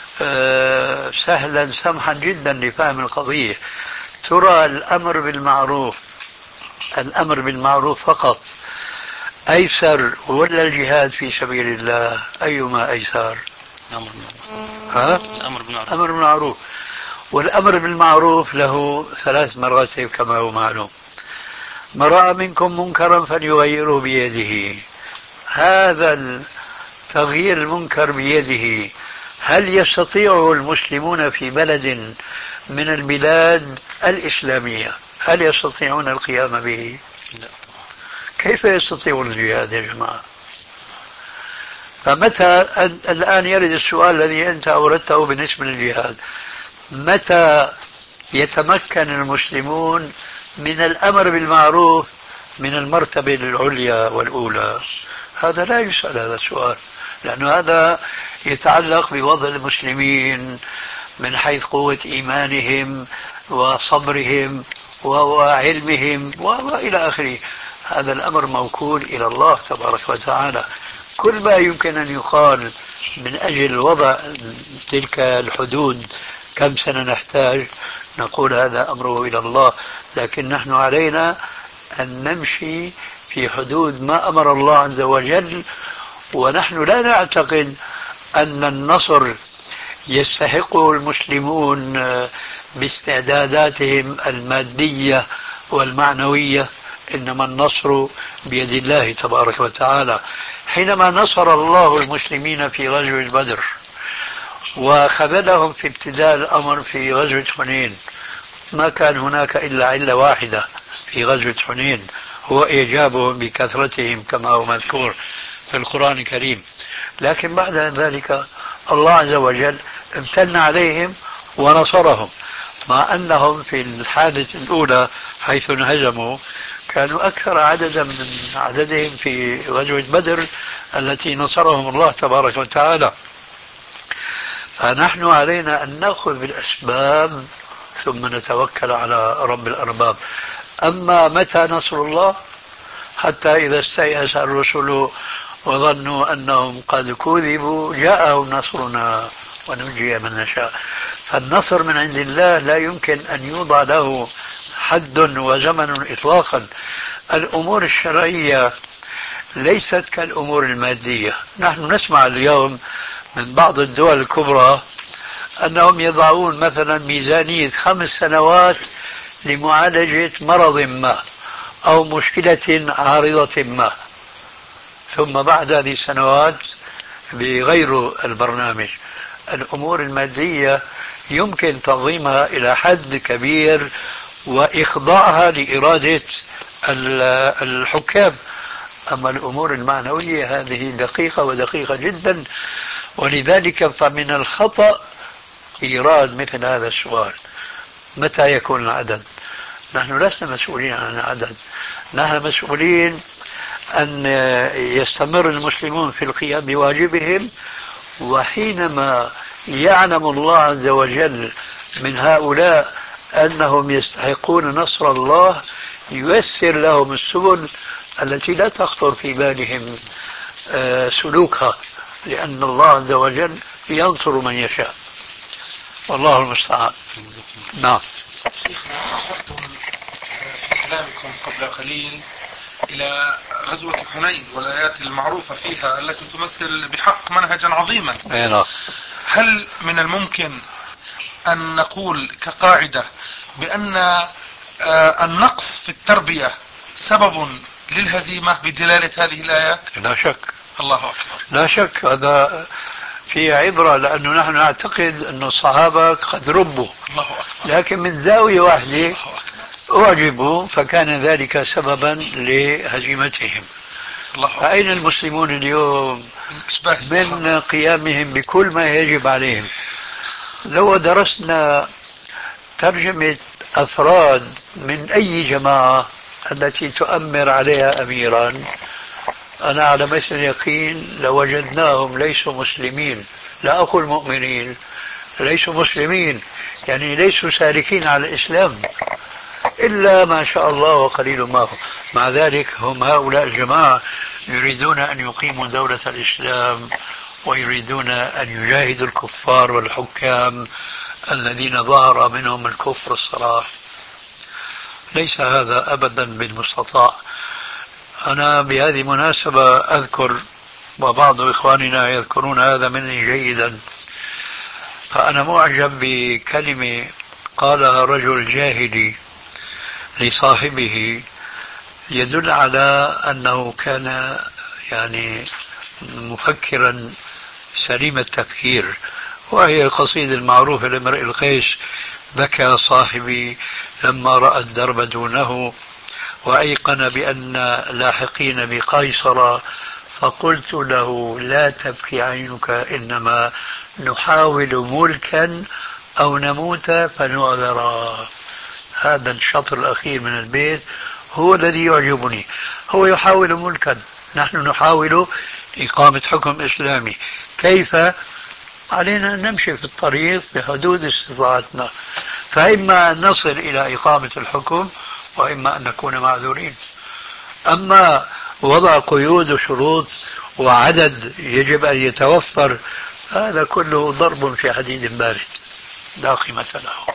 S3: سهلا سمحا جدا لفهم القضية. ترى الأمر بالمعروف، الأمر بالمعروف فقط أيسر ولا الجهاد في سبيل الله؟ أيما أيسر؟
S4: الأمر بالمعروف.
S3: ها؟
S4: الأمر بالمعروف.
S3: الأمر بالمعروف. والأمر بالمعروف له 3 مراتب كما هو معلوم. من رأى منكم منكرا فليغيره بيده. هذا التغيير المنكر بيده هل يستطيع المسلمون في بلد من البلاد الإسلامية، هل يستطيعون القيام به؟
S4: لا.
S3: كيف يستطيعون الجهاد يا جماعة؟ فمتى الآن يرد السؤال الذي أنت أوردته بالنسبة للجهاد، متى يتمكن المسلمون من الأمر بالمعروف من المرتبة العليا والأولى؟ هذا لا يسأل هذا السؤال، لأن هذا يتعلق بوضع المسلمين من حيث قوة إيمانهم وصبرهم وعلمهم وإلى آخره. هذا الأمر موكول إلى الله تبارك وتعالى. كل ما يمكن أن يقال من أجل وضع تلك الحدود، كم سنة نحتاج، نقول هذا أمره إلى الله، لكن نحن علينا أن نمشي في حدود ما أمر الله عز وجل. ونحن لا نعتقد أن النصر يستحقه المسلمون باستعداداتهم المادية والمعنوية، إنما النصر بيد الله تبارك وتعالى. حينما نصر الله المسلمين في غزوة بدر وخذلهم في ابتداء الأمر في غزوة حنين، ما كان هناك إلا علة واحدة في غزوة حنين، هو إعجابهم بكثرتهم كما هو مذكور في القرآن الكريم. لكن بعد ذلك الله عز وجل امتن عليهم ونصرهم، مع أنهم في الحالة الأولى حيث انهزموا كانوا أكثر عددا من عددهم في غزوة بدر التي نصرهم الله تبارك وتعالى. فنحن علينا أن نأخذ بالأسباب ثم نتوكل على رب الأرباب. أما متى نصر الله؟ حتى إذا استيأس الرسل وظنوا أنهم قد كذبوا جاءهم نصرنا ونجي من نشاء. فالنصر من عند الله لا يمكن أن يوضع له حد وزمن إطلاقا. الأمور الشرعية ليست كالأمور المادية. نحن نسمع اليوم من بعض الدول الكبرى أنهم يضعون مثلا ميزانية 5 سنوات لمعالجة مرض ما أو مشكلة عارضة ما، ثم بعد هذه السنوات بغير البرنامج. الأمور المادية يمكن تنظيمها إلى حد كبير وإخضاعها لإرادة الحكام، أما الأمور المعنوية هذه دقيقة ودقيقة جدا. ولذلك فمن الخطأ إيراد مثل هذا السؤال، متى يكون العدد؟ نحن لسنا مسؤولين عن العدد، نحن مسؤولين أن يستمر المسلمون في القيام بواجبهم، وحينما يعلم الله عز وجل من هؤلاء أنهم يستحقون نصر الله ييسر لهم السبل التي لا تخطر في بالهم سلوكها، لأن الله عز وجل ينصر من يشاء، والله المستعان. نعم.
S5: شيخنا أشرتم في كلامكم قبل قليل إلى غزوة حنين والآيات المعروفة فيها التي تمثل بحق منهجا عظيما. هل من الممكن أن نقول كقاعدة بأن النقص في التربية سبب للهزيمة بدلالة هذه الآيات؟
S3: لا شك.
S5: الله أكبر.
S3: لا شك، هذا في عبرة، لأنه نحن نعتقد أن الصحابة قد ربوا، لكن من زاوية واحدة أعجبوا فكان ذلك سببا لهزيمتهم. فأين المسلمون اليوم من قيامهم بكل ما يجب عليهم؟ لو درسنا ترجمة أفراد من أي جماعة التي تؤمر عليها أميرا، أنا على مثل اليقين لوجدناهم ليسوا مسلمين، لا أقول مؤمنين، ليسوا مسلمين، يعني ليسوا سالكين على الإسلام إلا ما شاء الله وقليل ما هو. مع ذلك هم هؤلاء الجماعة يريدون أن يقيموا دولة الإسلام، ويريدون أن يجاهدوا الكفار والحكام الذين ظهر منهم الكفر الصراح. ليس هذا أبدا بالمستطاع. أنا بهذه المناسبة أذكر، وبعض إخواننا يذكرون هذا مني جيدا، فأنا معجب بكلمة قالها رجل جاهلي لصاحبه يدل على أنه كان يعني مفكرا سليم التفكير، وهي القصيدة المعروفة لامرئ القيس: بكى صاحبي لما رأى الدرب دونه، وأيقن بأن لاحقين بقيصر، فقلت له لا تبكي عينك، إنما نحاول ملكا أو نموت فنعذرا. هذا الشطر الأخير من البيت هو الذي يعجبني. هو يحاول ملكا، نحن نحاول إقامة حكم إسلامي. كيف؟ علينا أن نمشي في الطريق بحدود استطاعتنا، فإما أن نصل إلى إقامة الحكم، وإما أن نكون معذورين. أما وضع قيود وشروط وعدد يجب أن يتوفر، هذا كله ضرب في حديد بارد لا قيمة له.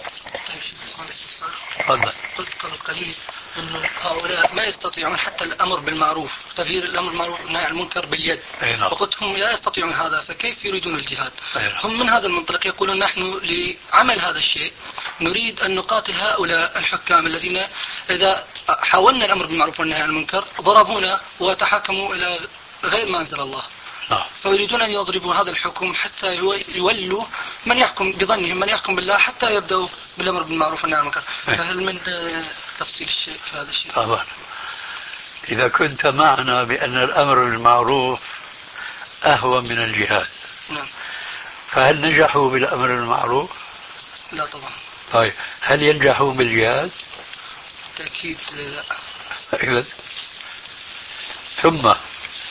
S2: تفضل. قلت قبل قليل أن هؤلاء ما يستطيعون حتى الأمر بالمعروف، تغيير الأمر بالمعروف والنهي عن المنكر باليد، وقلت هم لا يستطيعون هذا، فكيف يريدون الجهاد؟ هم من هذا المنطلق يقولون نحن لعمل هذا الشيء نريد أن نقاتل هؤلاء الحكام الذين إذا حاولنا الأمر بالمعروف والنهي عن المنكر ضربونا وتحاكموا إلى غير ما أنزل الله، فيريدون أن يضربوا هذا الحكم حتى يولوا من يحكم بظنهم، من يحكم بالله، حتى يبدأوا بالأمر بالمعروف والنهي عن المنكر. فهل من تفصيل الشيء في هذا الشيء؟
S3: طبعا. إذا كنت معنا بأن الأمر بالمعروف أهون من الجهاد،
S2: نعم،
S3: فهل نجحوا بالأمر بالمعروف؟
S2: لا طبعا.
S3: طيب هل ينجحوا بالجهاد؟
S2: بالتأكيد
S3: لا. ثم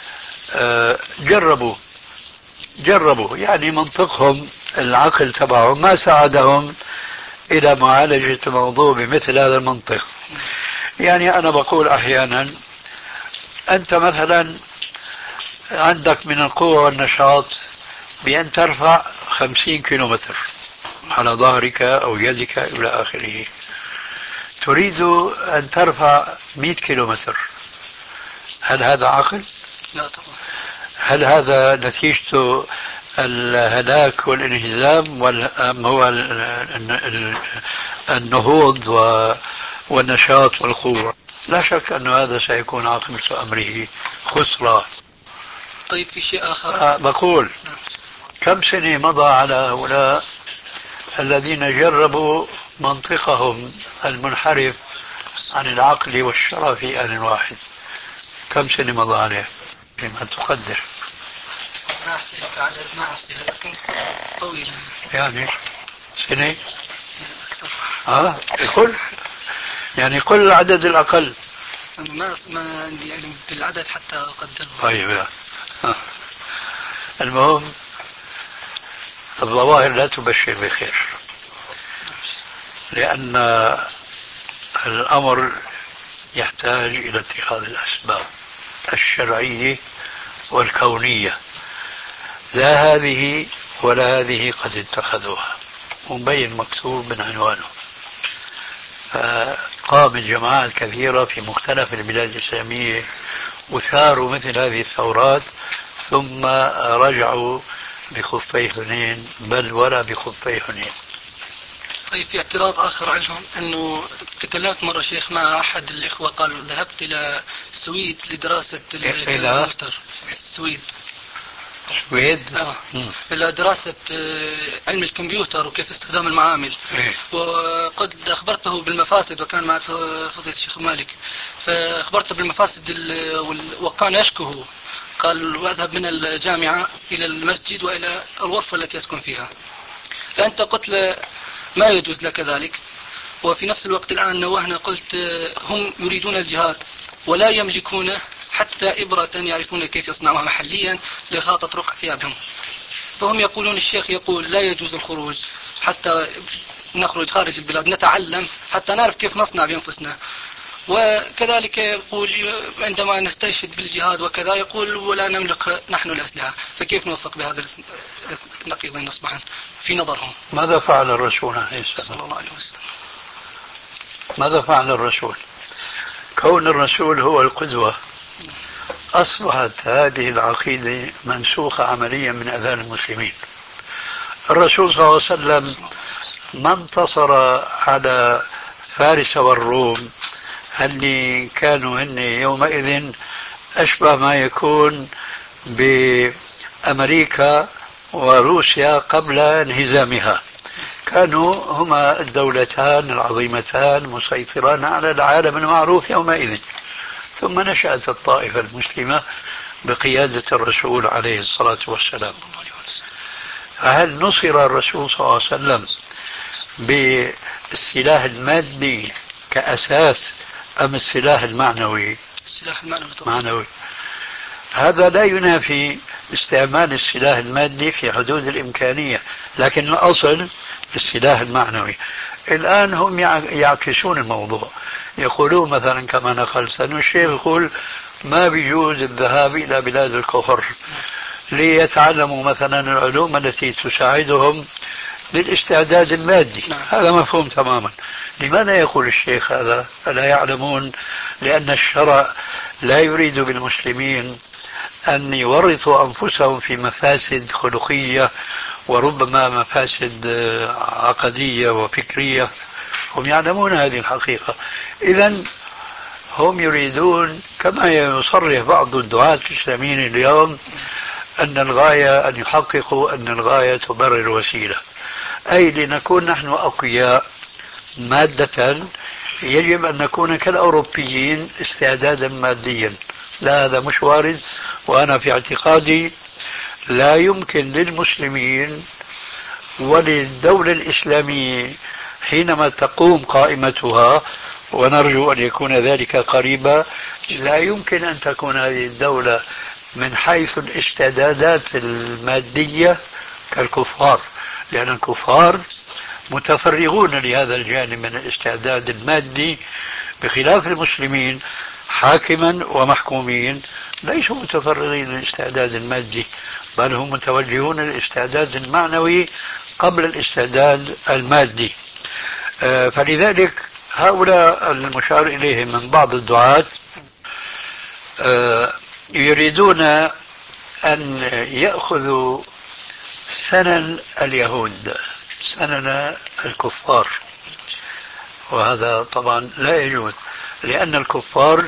S3: جربوا يعني منطقهم العقل تبعهم ما ساعدهم إلى معالجة الموضوع بمثل هذا المنطق. يعني أنا بقول أحيانا أنت مثلا عندك من القوة والنشاط بأن ترفع 50 كيلومتر على ظهرك أو يدك إلى آخره، تريد أن ترفع 100 كيلومتر، هل هذا عقل؟
S2: لا طبعا.
S3: هل هذا نتيجته الهلاك والانهزام، أم هو النهوض والنشاط والقوة؟ لا شك أن هذا سيكون عاقبة أمره خسرة.
S2: طيب في شيء آخر
S3: بقول كم سنة مضى على هؤلاء الذين جربوا منطقهم المنحرف عن العقل والشرع في آن واحد؟ كم سنة مضى عليه فيما تقدر؟
S2: ما أحسنك عدد، ما أحسن، لكن طويل
S3: يعني سنة
S2: أكثر.
S3: يعني قل العدد الأقل.
S2: أنا ما عندي علم بالعدد حتى أقدر.
S3: طيب المهم الظواهر لا تبشر بخير، لأن الأمر يحتاج إلى اتخاذ الأسباب الشرعية والكونية، لا هذه ولا هذه قد اتخذوها، مبين مكتوب من عنوانه. قامت جماعات كثيرة في مختلف البلاد الإسلامية وثاروا مثل هذه الثورات، ثم رجعوا بخفي حنين، بل ولا بخفي حنين.
S2: طيب في اعتراض آخر عنهم، أنه تكلمت مرة شيخ مع أحد الإخوة قال ذهبت إلى السويد لدراسة السويد
S3: السويد
S6: إلى دراسة علم الكمبيوتر وكيف استخدام المعامل. وقد أخبرته بالمفاسد، وكان مع فضيلة الشيخ مالك، فأخبرته بالمفاسد وكان يشكه. قال واذهب من الجامعة إلى المسجد وإلى الغرفة التي يسكن فيها. فأنت قلت ما يجوز لك ذلك، وفي نفس الوقت الآن نوهنا قلت هم يريدون الجهاد ولا يملكون حتى إبرة يعرفون كيف يصنعوها محليا لخاطة رقع ثيابهم. فهم يقولون الشيخ يقول لا يجوز الخروج حتى نخرج خارج البلاد نتعلم حتى نعرف كيف نصنع بأنفسنا. وكذلك يقول عندما نستشهد بالجهاد وكذا يقول ولا نملك نحن الأسلحة. فكيف نوفق بهذا النقيضين أصبحا في نظرهم؟
S3: ماذا فعل الرسول عليه السلام
S6: صلى الله عليه وسلم؟
S3: ماذا فعل الرسول؟ كون الرسول هو القدوة أصبحت هذه العقيدة منسوخة عمليا من أذهان المسلمين. الرسول صلى الله عليه وسلم ما انتصر على فارس والروم اللي كانوا هن يومئذ أشبه ما يكون بأمريكا وروسيا قبل انهزامها. كانوا هما الدولتان العظيمتان مسيطران على العالم المعروف يومئذ. ثم نشأت الطائفة المسلمة بقيادة الرسول عليه الصلاة والسلام. فهل نصر الرسول صلى الله عليه وسلم بالسلاح المادي كأساس أم السلاح المعنوي؟
S6: السلاح
S3: المعنوي. هذا لا ينافي استعمال السلاح المادي في حدود الإمكانية، لكن الأصل السلاح المعنوي. الآن هم يعكسون الموضوع، يقولون مثلا كما نقلت أن الشيخ يقول ما بيجوز الذهاب إلى بلاد الكفر ليتعلموا مثلا العلوم التي تساعدهم للاستعداد المادي. هذا مفهوم تماما. لماذا يقول الشيخ هذا؟ ألا يعلمون لأن الشرع لا يريد بالمسلمين أن يورطوا أنفسهم في مفاسد خلقية وربما مفاسد عقدية وفكرية. هم يعلمون هذه الحقيقة. إذن هم يريدون كما يصرح بعض الدعاة الإسلاميين اليوم أن الغاية أن يحققوا أن الغاية تبرر الوسيلة، أي لنكون نحن أقوياء مادة يجب أن نكون كالأوروبيين استعدادا ماديا. لا، هذا مش وارد. وأنا في اعتقادي لا يمكن للمسلمين وللدولة الإسلامية حينما تقوم قائمتها، ونرجو أن يكون ذلك قريبا، لا يمكن أن تكون هذه الدولة من حيث الاستعدادات المادية كالكفار، لأن الكفار متفرغون لهذا الجانب من الاستعداد المادي، بخلاف المسلمين حاكما ومحكومين ليسوا متفرغين للاستعداد المادي، بل هم متوجهون للاستعداد المعنوي قبل الاستعداد المادي. فلذلك هؤلاء المشار إليهم من بعض الدعاة يريدون أن يأخذوا سنن اليهود، سنن الكفار، وهذا طبعا لا يجوز، لأن الكفار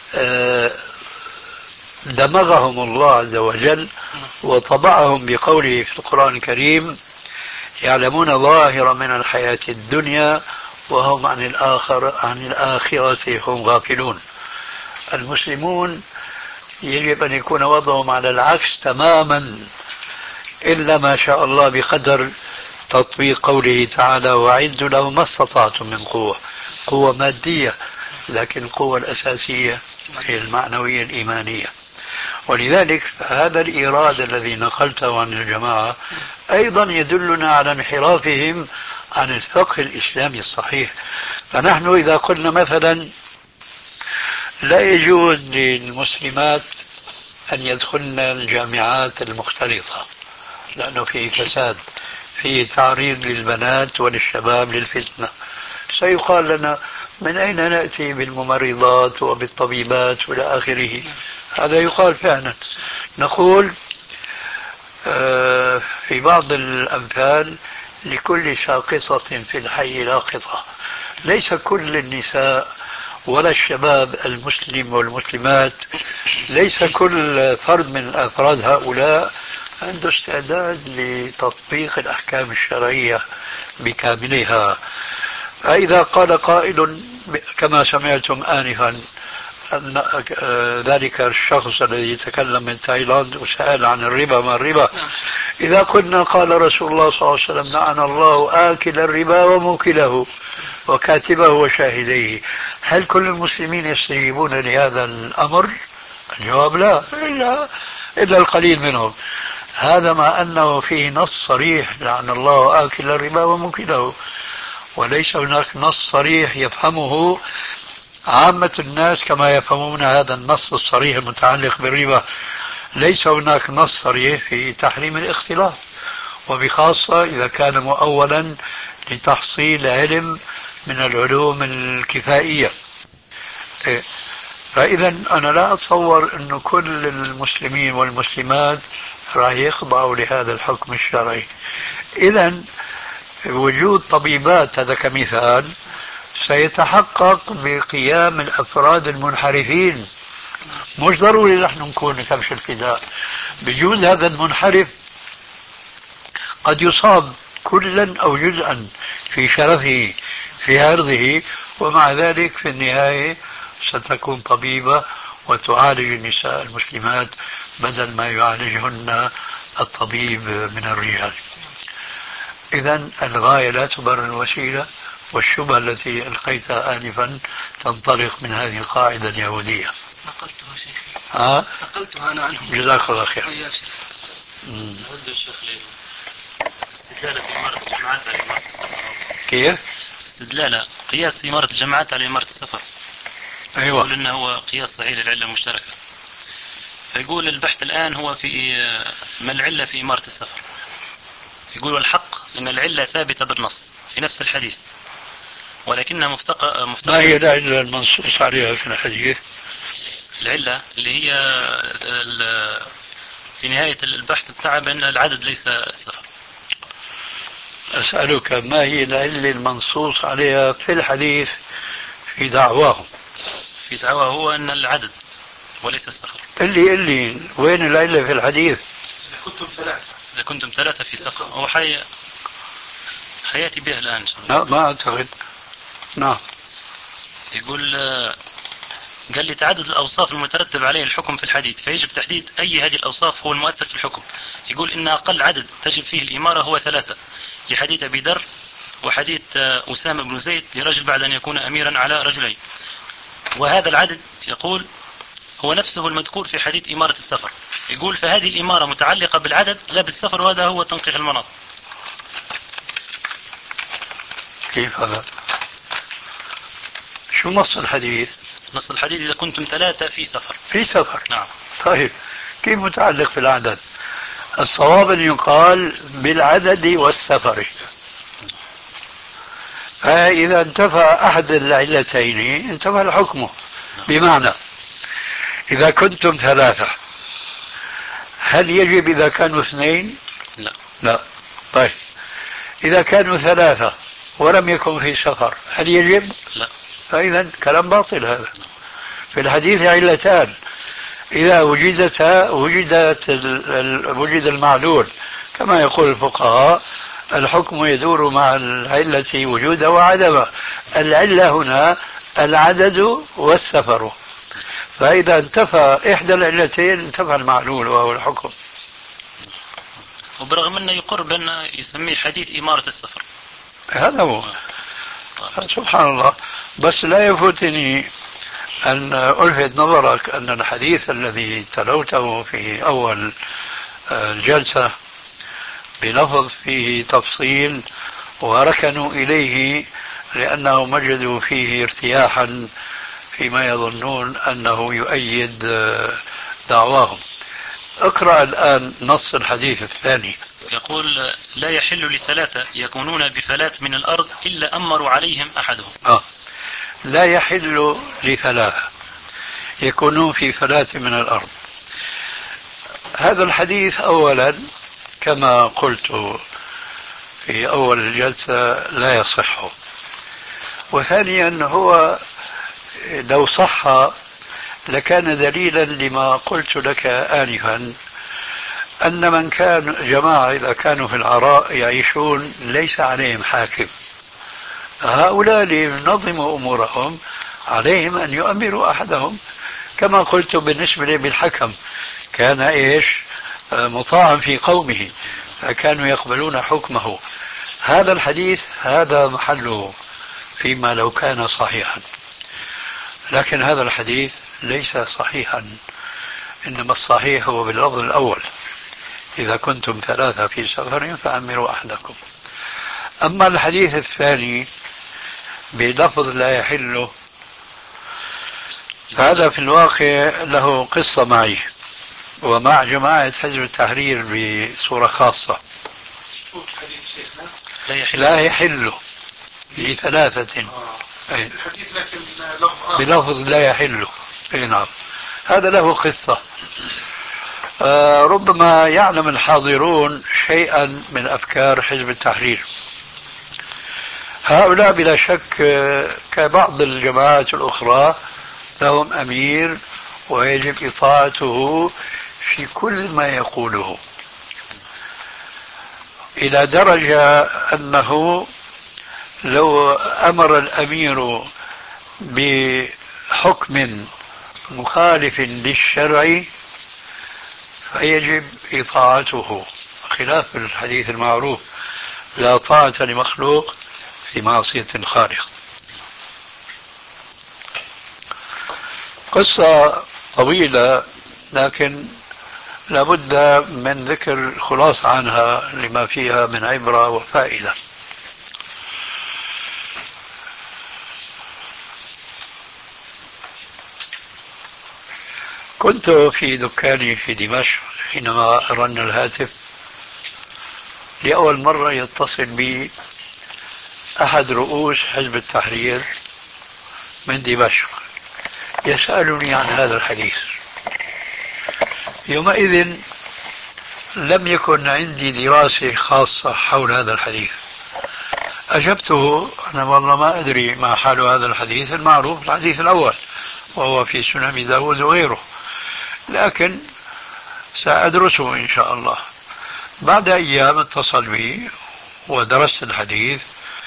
S3: دمغهم الله عز وجل وطبعهم بقوله في القرآن الكريم يعلمون ظاهرا من الحياة الدنيا وهم عن الآخرة هم غافلون. المسلمون يجب أن يكون وضعهم على العكس تماما، إلا ما شاء الله بقدر تطبيق قوله تعالى وأعدوا لهم ما استطعتم من قوة، قوة مادية، لكن القوة الأساسية هي المعنوية الإيمانية. ولذلك هذا الإيراد الذي نقلته عن الجماعة أيضا يدلنا على انحرافهم عن الفقه الإسلامي الصحيح. فنحن إذا قلنا مثلا لا يجوز للمسلمات أن يدخلن الجامعات المختلطة لأنه فيه فساد، فيه تعريض للبنات وللشباب للفتنة، سيقال لنا من أين نأتي بالممرضات وبالطبيبات وإلى آخره. هذا يقال فعلا. نقول في بعض الأمثال لكل ساقطة في الحي لاقطة. ليس كل النساء ولا الشباب المسلم والمسلمات، ليس كل فرد من أفراد هؤلاء عنده استعداد لتطبيق الأحكام الشرعية بكاملها. فإذا قال قائل كما سمعتم آنفا أن ذلك الشخص الذي تكلم من تايلاند وسأل عن الربا ما الربا، إذا قلنا قال رسول الله صلى الله عليه وسلم لعن الله آكل الربا وموكله وكاتبه وشاهديه، هل كل المسلمين يستجيبون لهذا الأمر؟ الجواب لا، إلا القليل منهم. هذا مع أنه فيه نص صريح لعن الله آكل الربا وموكله، وليس هناك نص صريح يفهمه عامة الناس كما يفهمون هذا النص الصريح المتعلق بالربا. ليس هناك نص صريح في تحريم الاختلاط، وبخاصة إذا كان مؤولا لتحصيل علم من العلوم الكفائية. فإذا أنا لا أتصور أن كل المسلمين والمسلمات راح يخضعوا لهذا الحكم الشرعي. إذا وجود طبيبات هذا كمثال سيتحقق بقيام الأفراد المنحرفين. مش ضروري نحن نكون كبش الفداء، بجوز هذا المنحرف قد يصاب كلا أو جزءا في شرفه في عرضه، ومع ذلك في النهاية ستكون طبيبة وتعالج النساء المسلمات بدل ما يعالجهن الطبيب من الرجال. إذا الغاية لا تبرر الوسيلة، والشبهة التي ألقيتها آنفا تنطلق من هذه القاعدة اليهودية.
S6: نقلتها شيخ.
S3: نقلتها أنا عنهم. جزاك الله خير.
S4: أود الشيخ استدلال في إمارة الجماعات على إمارة السفر.
S3: كيف؟
S4: استدلال قياس إمارة الجماعات على إمارة السفر.
S3: أيوة.
S4: يقول إنه هو قياس صحيح للعلة المشتركة. فيقول البحث الآن هو في ما العلة في إمارة السفر. يقول الحق إن العلة ثابتة بالنص في نفس الحديث، ولكنها مفتقة.
S3: ما هي العلة المنصوص عليها في الحديث؟
S4: العلة اللي هي في نهاية البحث بتاعها بأن العدد ليس السفر.
S3: أسألك ما هي العلة المنصوص عليها في الحديث في دعواهم؟
S4: في دعواه هو أن العدد وليس السفر.
S3: اللي وين العلة في الحديث؟
S4: إذا كنتم ثلاثة في سفر هو حياتي بها الآن.
S3: لا ما أعتقد. نعم.
S4: يقول قال لي تعدد الأوصاف المترتب عليه الحكم في الحديث، فيجب تحديد أي هذه الأوصاف هو المؤثر في الحكم. يقول إن أقل عدد تجب فيه الإمارة هو 3، لحديث أبي ذر وحديث أسامة بن زيد لرجل بعد أن يكون أميرا على رجلين. وهذا العدد يقول هو نفسه المذكور في حديث إمارة السفر. يقول فهذه الإمارة متعلقة بالعدد لا بالسفر، وهذا هو تنقيح المناط.
S3: كيف هذا؟ شو نص الحديث؟
S4: نص الحديث إذا كنتم 3 في سفر.
S3: في سفر.
S4: نعم.
S3: طيب كيف متعلق بالعدد؟ الصواب أن يقال بالعدد والسفر. فإذا انتفى أحد العلتين انتفى الحكم. بمعنى إذا كنتم 3 هل يجب إذا كانوا 2؟ لا. طيب إذا كانوا 3 ولم يكن في سفر هل يجب؟
S4: لا.
S3: فإذا كلام باطل هذا. في الحديث علتان، إذا وجد المعلول كما يقول الفقهاء الحكم يدور مع العلة وجودا وعدما. العلة هنا العدد والسفر، فإذا انتفى إحدى العلتين انتفى المعلول وهو الحكم.
S4: وبرغم أنه يقر بأن يسميه حديث إمارة السفر.
S3: هذا هو. سبحان الله. بس لا يفوتني أن ألفت نظرك أن الحديث الذي تلوته في أول الجلسة بلفظ فيه تفصيل وركنوا إليه لأنهم وجدوا فيه ارتياحا فيما يظنون أنه يؤيد دعواهم. اقرأ الآن نص الحديث الثاني.
S4: يقول لا يحل ل3 يكونون بفلاة من الأرض إلا أمروا عليهم أحدهم.
S3: لا يحل ل3 يكونون في فلاة من الأرض. هذا الحديث أولا كما قلت في أول الجلسة لا يصح، وثانيا هو لو صح لكان دليلا لما قلت لك آنفا أن من كان جماعة إذا كانوا في العراء يعيشون ليس عليهم حاكم، هؤلاء لينظموا أمورهم عليهم أن يؤمروا أحدهم، كما قلت بالنسبة للحكم كان إيش مطاعا في قومه فكانوا يقبلون حكمه. هذا الحديث هذا محله فيما لو كان صحيحا، لكن هذا الحديث ليس صحيحا، إنما الصحيح هو باللفظ الأول: إذا كنتم ثلاثة في سفر فأمروا أحدكم. أما الحديث الثاني بلفظ لا يحل، هذا في الواقع له قصة معي ومع جماعة حزب التحرير بصورة خاصة. لا يحل لثلاثة
S5: الحديث لكن
S3: بلفظ لا يحل. نعم، هذا له قصة. ربما يعلم الحاضرون شيئا من أفكار حزب التحرير. هؤلاء بلا شك كبعض الجماعات الأخرى لهم أمير ويجب إطاعته في كل ما يقوله، إلى درجة أنه لو أمر الأمير بحكم مخالف للشرع فيجب إطاعته، خلاف الحديث المعروف: لا طاعة لمخلوق في معصية الخالق. قصة طويلة لكن لابد من ذكر خلاصة عنها لما فيها من عبرة وفائدة. كنت في دكاني في دمشق حينما رن الهاتف، لأول مرة يتصل بي أحد رؤوس حزب التحرير من دمشق يسألني عن هذا الحديث. يومئذ لم يكن عندي دراسة خاصة حول هذا الحديث. أجبته: أنا والله ما أدري ما حال هذا الحديث، المعروف الحديث الأول وهو في سنن داود وغيره، لكن سأدرسه إن شاء الله. بعد أيام اتصل بي ودرست الحديث،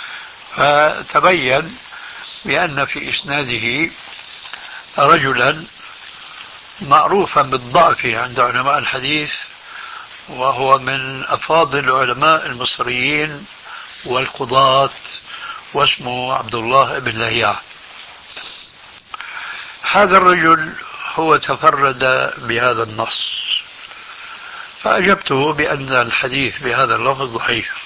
S3: فتبين بأن في إسناده رجلا معروفا بالضعف عند علماء الحديث، وهو من أفاضل العلماء المصريين والقضاة، واسمه عبد الله بن لهيعة. هذا الرجل هو تفرد بهذا النص، فأجبته بأن الحديث بهذا اللفظ ضعيف.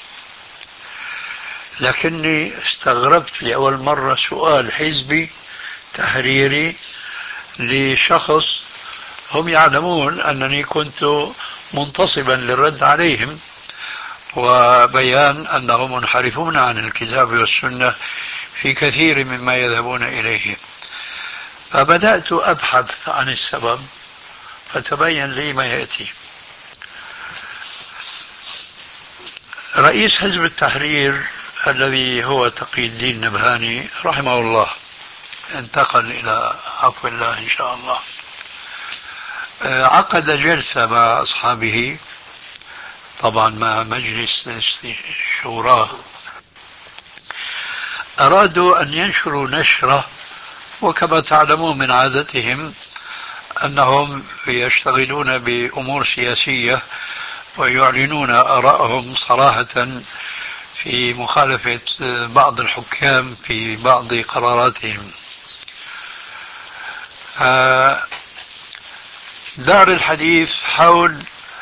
S3: لكني استغربت لأول مرة سؤال حزبي تحريري لشخص هم يعلمون أنني كنت منتصبا للرد عليهم وبيان أنهم منحرفون عن الكتاب والسنة في كثير مما يذهبون إليه. فبدأت أبحث عن السبب، فتبين لي ما يأتي. رئيس حزب التحرير الذي هو تقي الدين النبهاني رحمه الله، انتقل إلى عفو الله إن شاء الله، عقد جلسة مع أصحابه، طبعا مع مجلس الشورى، أرادوا أن ينشروا نشرة، وكما تعلمون من عادتهم أنهم يشتغلون بأمور سياسية ويعلنون آراءهم صراحة في مخالفة بعض الحكام في بعض قراراتهم. دار الحديث حول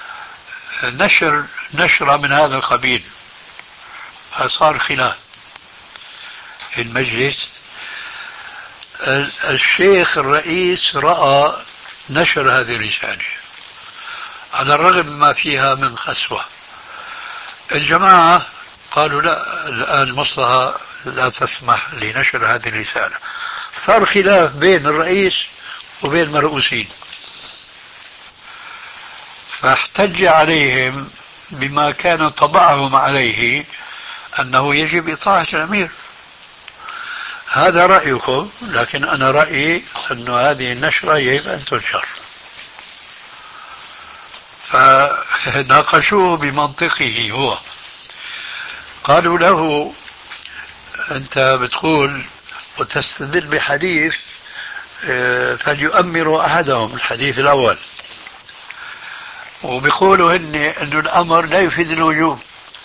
S3: نشرة من هذا القبيل، فصار خلاف في المجلس. الشيخ الرئيس رأى نشر هذه الرسالة على الرغم ما فيها من قسوة. الجماعة قالوا لا، الآن المصلحة لا تسمح لنشر هذه الرسالة. صار خلاف بين الرئيس وبين المرؤوسين، فاحتج عليهم بما كان طبعهم عليه أنه يجب إطاعة الأمير. هذا رأيكم، لكن أنا رأيي أن هذه النشرة يجب أن تنشر. ناقشوه بمنطقه هو. قالوا له أنت بتقول وتستدل بحديث فليؤمروا أحدهم، الحديث الأول، وبيقولوا أن الأمر لا يفيد الوجوب.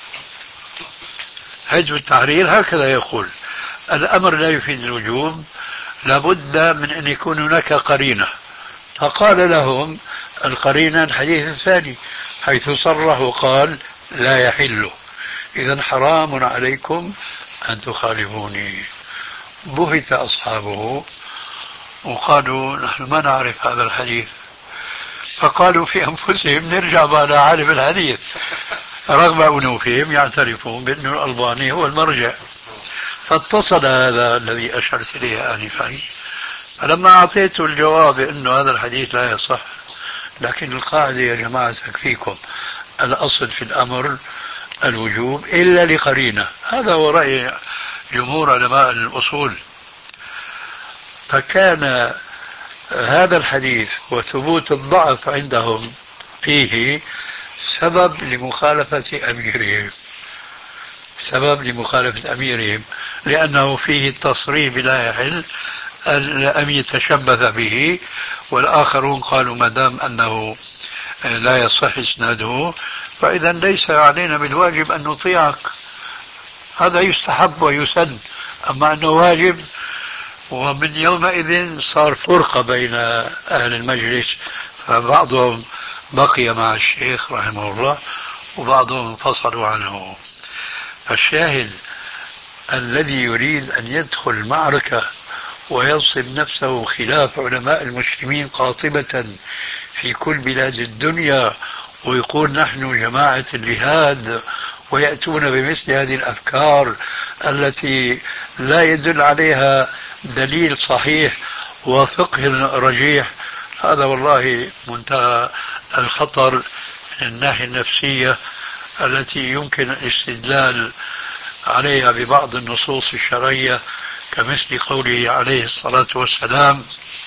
S3: حزب التحرير هكذا يقول، الأمر لا يفيد الوجوب، لابد من أن يكون هناك قرينة. فقال لهم القرينة الحديث الثاني حيث صرح وقال لا يحل، إذن حرام عليكم أن تخالفوني. بهت أصحابه وقالوا نحن ما نعرف هذا الحديث. فقالوا في أنفسهم نرجع على عالم الحديث، رغم أنوفهم يعترفون بأن الألباني هو المرجع. فاتصل هذا الذي أشرت إليه آنفا، فلما أعطيته الجواب أن هذا الحديث لا يصح، لكن القاعدة يا جماعة تكفيكم، الأصل في الأمر الوجوب إلا لقرينة، هذا هو رأي جمهور علماء الأصول. فكان هذا الحديث وثبوت الضعف عندهم فيه سبب لمخالفة أميرهم، لأنه فيه التصريح بلا يحل أن يتشبث به، والآخرون قالوا ما دام أنه لا يصح إسناده فإذا ليس علينا بالواجب أن نطيعك، هذا يستحب ويسن، أما أنه واجب. ومن يومئذ صار فرقة بين أهل المجلس، فبعضهم بقي مع الشيخ رحمه الله وبعضهم انفصلوا عنه. فالشاهد الذي يريد أن يدخل معركة وينصب نفسه خلاف علماء المسلمين قاطبة في كل بلاد الدنيا ويقول نحن جماعة الجهاد، ويأتون بمثل هذه الأفكار التي لا يدل عليها دليل صحيح وفقه رجيح، هذا والله منتهى الخطر من الناحية النفسية التي يمكن الاستدلال عليها ببعض النصوص الشرعية، كمثل قوله عليه الصلاة والسلام: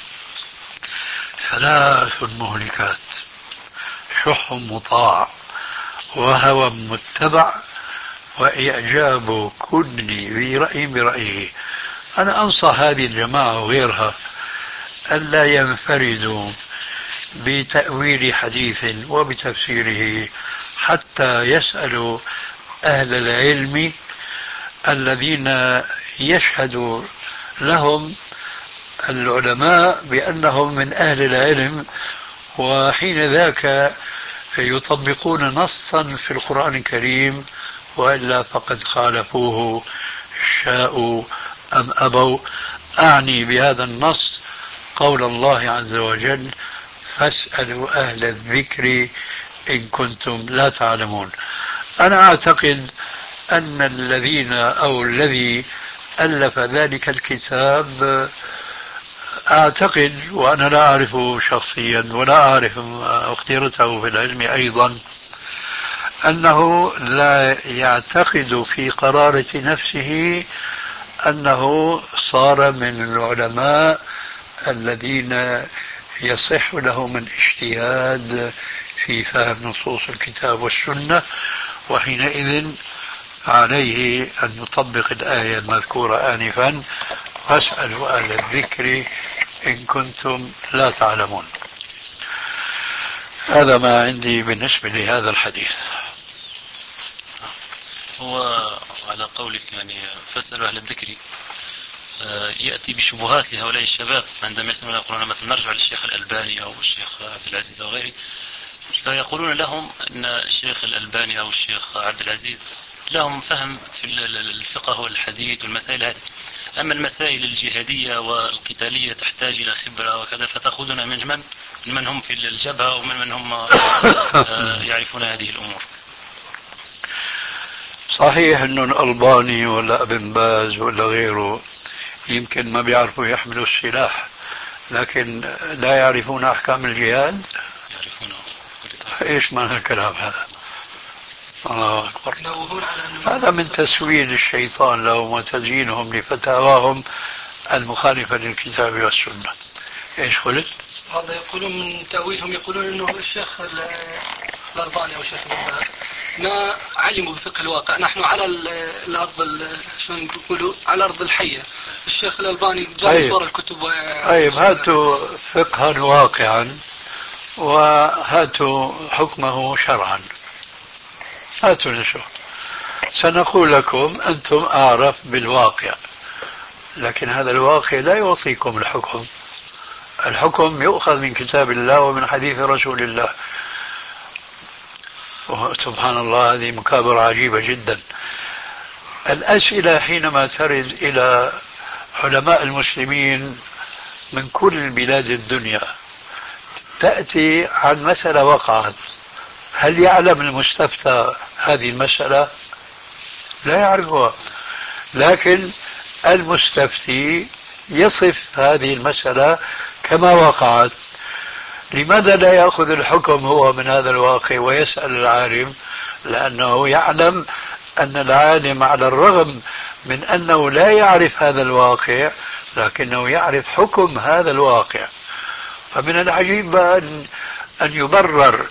S3: ثلاث مهلكات، شح مطاع، وهوى متبع، وإعجاب كل ذي رأي برأيه. أنا أنصح هذه الجماعة وغيرها ألا ينفردوا بتأويل حديث وبتفسيره، حتى يسألوا أهل العلم الذين يشهد لهم العلماء بأنهم من أهل العلم، وحين ذاك يطبقون نصا في القرآن الكريم، وإلا فقد خالفوه شاءوا أم أبوا. أعني بهذا النص قول الله عز وجل: فاسألوا أهل الذكر إن كنتم لا تعلمون. أنا أعتقد أن الذي ألف ذلك الكتاب، أعتقد وأنا لا أعرفه شخصيا ولا أعرف اختيارته في العلم أيضا، أنه لا يعتقد في قرارة نفسه أنه صار من العلماء الذين يصح لهم الاجتهاد في فهم نصوص الكتاب والسنة، وحينئذ عليه أن يطبق الآية المذكورة آنفا: فاسألوا أهل الذكر إن كنتم لا تعلمون. هذا ما عندي بالنسبة لهذا الحديث.
S4: هو على قولك يعني فاسألوا أهل الذكر، يأتي بشبهات لهؤلاء الشباب عندما يسمعون يقولون مثلا نرجع للشيخ الألباني أو الشيخ عبد العزيز أو غيره، فيقولون لهم أن الشيخ الألباني أو الشيخ عبد العزيز لهم فهم في الفقه والحديث والمسائل هذه، أما المسائل الجهادية والقتالية تحتاج إلى خبرة وكذا، فتأخذنا من هم في الجبهة ومن هم يعرفون هذه الأمور.
S3: صحيح أنه الألباني ولا ابن باز ولا غيره يمكن ما بيعرفوا يحملوا السلاح، لكن لا يعرفون أحكام الجهاد.
S4: يعرفونه.
S3: إيش معنى الكلام هذا؟ الله أكبر. هذا من تسويل الشيطان لهم وتزيينهم لفتاواهم المخالفة للكتاب والسنة. إيش قلت؟
S6: هذا يقولون من تأويلهم، يقولون أنه الشيخ الألباني أو الشيخ ابن باز ما علموا بفقه الواقع. نحن على الأرض شلون يقولوا على الأرض الحية. الشيخ الألباني جالس ورا الكتب.
S3: طيب هاتوا فقها واقعا وهاتوا حكمه شرعا. هاتوا نشوف. سنقول لكم أنتم أعرف بالواقع، لكن هذا الواقع لا يعطيكم الحكم. الحكم يؤخذ من كتاب الله ومن حديث رسول الله. سبحان الله، هذه مكابرة عجيبة جدا. الأسئلة حينما ترد إلى علماء المسلمين من كل بلاد الدنيا تأتي عن مسألة وقعت. هل يعلم المستفتى هذه المسألة؟ لا يعرفها، لكن المستفتي يصف هذه المسألة كما وقعت. لماذا لا يأخذ الحكم هو من هذا الواقع ويسأل العالم؟ لأنه يعلم أن العالم على الرغم من أنه لا يعرف هذا الواقع لكنه يعرف حكم هذا الواقع. فمن العجيب أن يبرر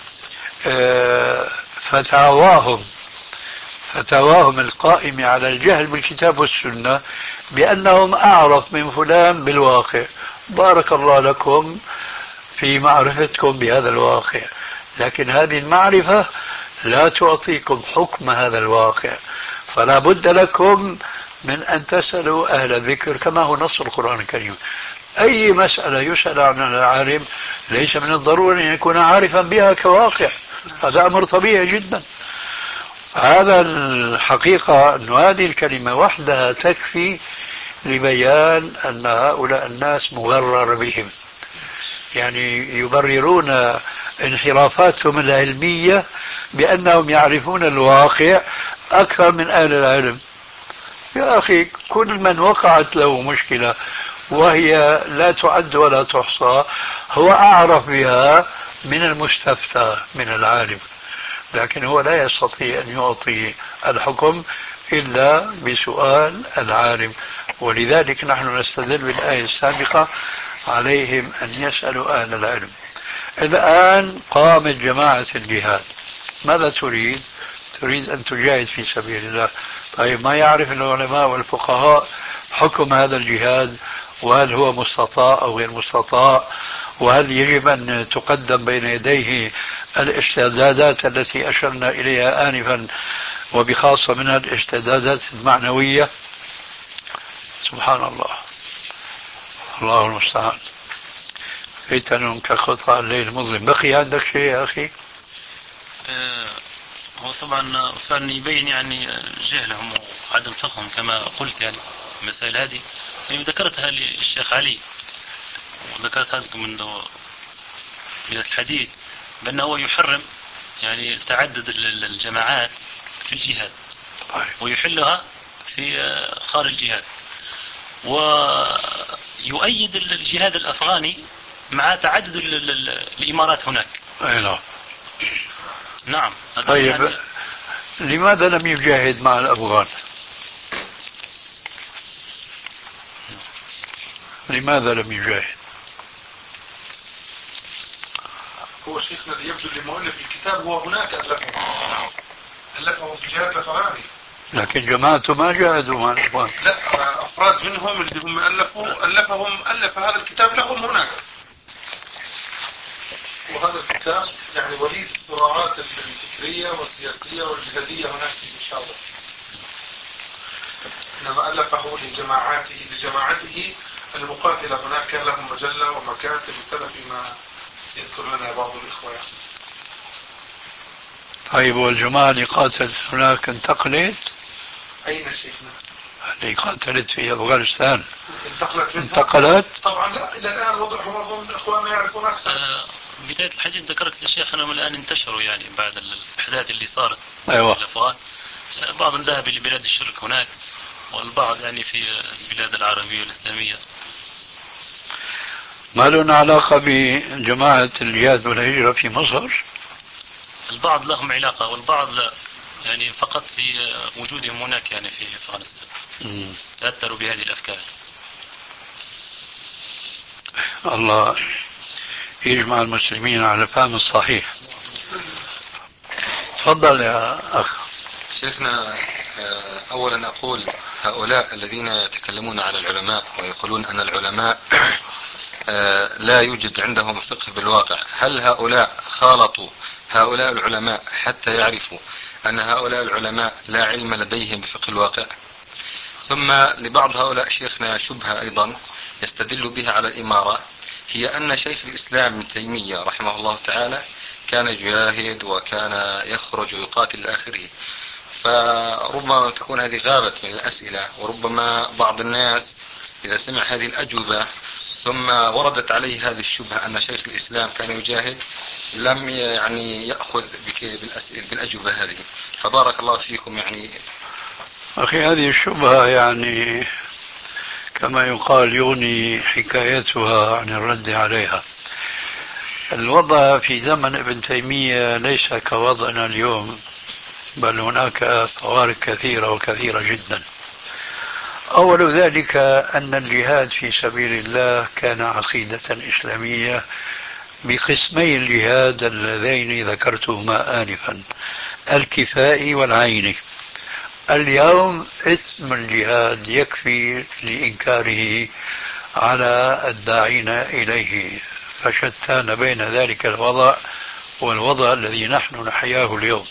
S3: فتاواهم القائمة على الجهل بالكتاب والسنة بأنهم أعرف من فلان بالواقع. بارك الله لكم في معرفتكم بهذا الواقع، لكن هذه المعرفة لا تعطيكم حكم هذا الواقع. فلا بد لكم من أن تسألوا أهل الذكر كما هو نص القرآن الكريم. أي مسألة يسأل عنها العالم ليس من الضروري أن يكون عارفا بها كواقع، هذا أمر طبيعي جدا. هذا الحقيقة أن هذه الكلمة وحدها تكفي لبيان أن هؤلاء الناس مغرر بهم، يعني يبررون انحرافاتهم العلمية بأنهم يعرفون الواقع أكثر من أهل العلم. يا أخي، كل من وقعت له مشكلة وهي لا تعد ولا تحصى هو أعرف بها من المستفتى من العالم، لكن هو لا يستطيع أن يعطي الحكم إلا بسؤال العالم. ولذلك نحن نستدل بالآية السابقة عليهم أن يسألوا أهل العلم. الآن قامت جماعة الجهاد، ماذا تريد؟ تريد أن تجاهد في سبيل الله. طيب ما يعرف العلماء والفقهاء حكم هذا الجهاد، وهل هو مستطاع أو غير مستطاع، وهل يجب أن تقدم بين يديه الاستعدادات التي أشرنا إليها آنفا، وبخاصة منها الاستعدادات المعنوية. سبحان الله، الله المستعان. فتن كقطع الليل المظلم. بقي عندك شيء يا أخي؟
S4: هو طبعا فعلا يبين يعني جهلهم وعدم فقههم كما قلت يعني المسائل هذه. يعني ذكرتها للشيخ علي وذكرت هذا من الحديث بأنه يحرم يعني تعدد الجماعات في الجهاد ويحلها في خارج الجهاد، ويؤيد الجهاد الأفغاني مع تعدد الإمارات هناك. نعم.
S3: طيب يعني لماذا لم يجاهد مع الأفغان؟ لماذا لم يجاهد؟
S5: هو شيخنا اللي يبدو لمؤلف الكتاب هو هناك ألفه في جهاد الأفغاني، لكن
S3: جماعته ما جاهدوا مع الأفغان.
S5: لا، أفراد منهم اللي هم ألف هذا الكتاب لهم هناك. وهذا الكتاب يعني وليد الصراعات الفكرية والسياسية والجهادية هناك في بشاور، إنما ألفه لجماعته المقاتلة هناك. كان لهم مجلة ومكاتب وكذا فيما يذكر لنا بعض الإخوة يعني.
S3: طيب والجماعة اللي قاتلت هناك انتقلت؟
S5: أين شيخنا؟
S3: اللي قاتلت في أفغانستان
S5: انتقلت؟ طبعا لا، إلى الآن وضعهم أظن إخواننا يعرفون أكثر.
S4: بداية الحديث ذكرت للشيخ أنهم الآن انتشروا يعني بعد الأحداث اللي صارت.
S3: أيوة.
S4: في الأفغان بعضهم ذهب لبلاد الشرك هناك، والبعض يعني في البلاد العربية والإسلامية.
S3: ما لنا علاقة بجماعة الجهاد والهجرة في مصر؟
S4: البعض لهم علاقة والبعض لا، يعني فقط في وجودهم هناك يعني في أفغانستان تأثروا بهذه الأفكار.
S3: الله يجمع المسلمين على الفهم الصحيح. تفضل يا أخ.
S7: شيخنا، أولا أقول هؤلاء الذين يتكلمون على العلماء ويقولون أن العلماء لا يوجد عندهم فقه بالواقع، هل هؤلاء خالطوا هؤلاء العلماء حتى يعرفوا أن هؤلاء العلماء لا علم لديهم بفقه الواقع؟ ثم لبعض هؤلاء شيخنا شبهة أيضا يستدل بها على الإمارة، هي أن شيخ الإسلام ابن تيمية رحمه الله تعالى كان يجاهد وكان يخرج ويقاتل إلى آخره، فربما تكون هذه غابت من الأسئلة، وربما بعض الناس إذا سمع هذه الأجوبة ثم وردت عليه هذه الشبهة أن شيخ الإسلام كان يجاهد لم يعني يأخذ بالأجوبة هذه. فبارك الله فيكم. يعني
S3: أخي هذه الشبهة يعني كما يقال يغني حكايتها عن الرد عليها. الوضع في زمن ابن تيمية ليس كوضعنا اليوم، بل هناك فوارق كثيرة وكثيرة جدا. أول ذلك أن الجهاد في سبيل الله كان عقيدة إسلامية بقسمي الجهاد اللذين ذكرتهما آنفا، الكفائي والعيني. اليوم اسم الجهاد يكفي لإنكاره على الداعين إليه، فشتان بين ذلك الوضع والوضع الذي نحن نحياه اليوم.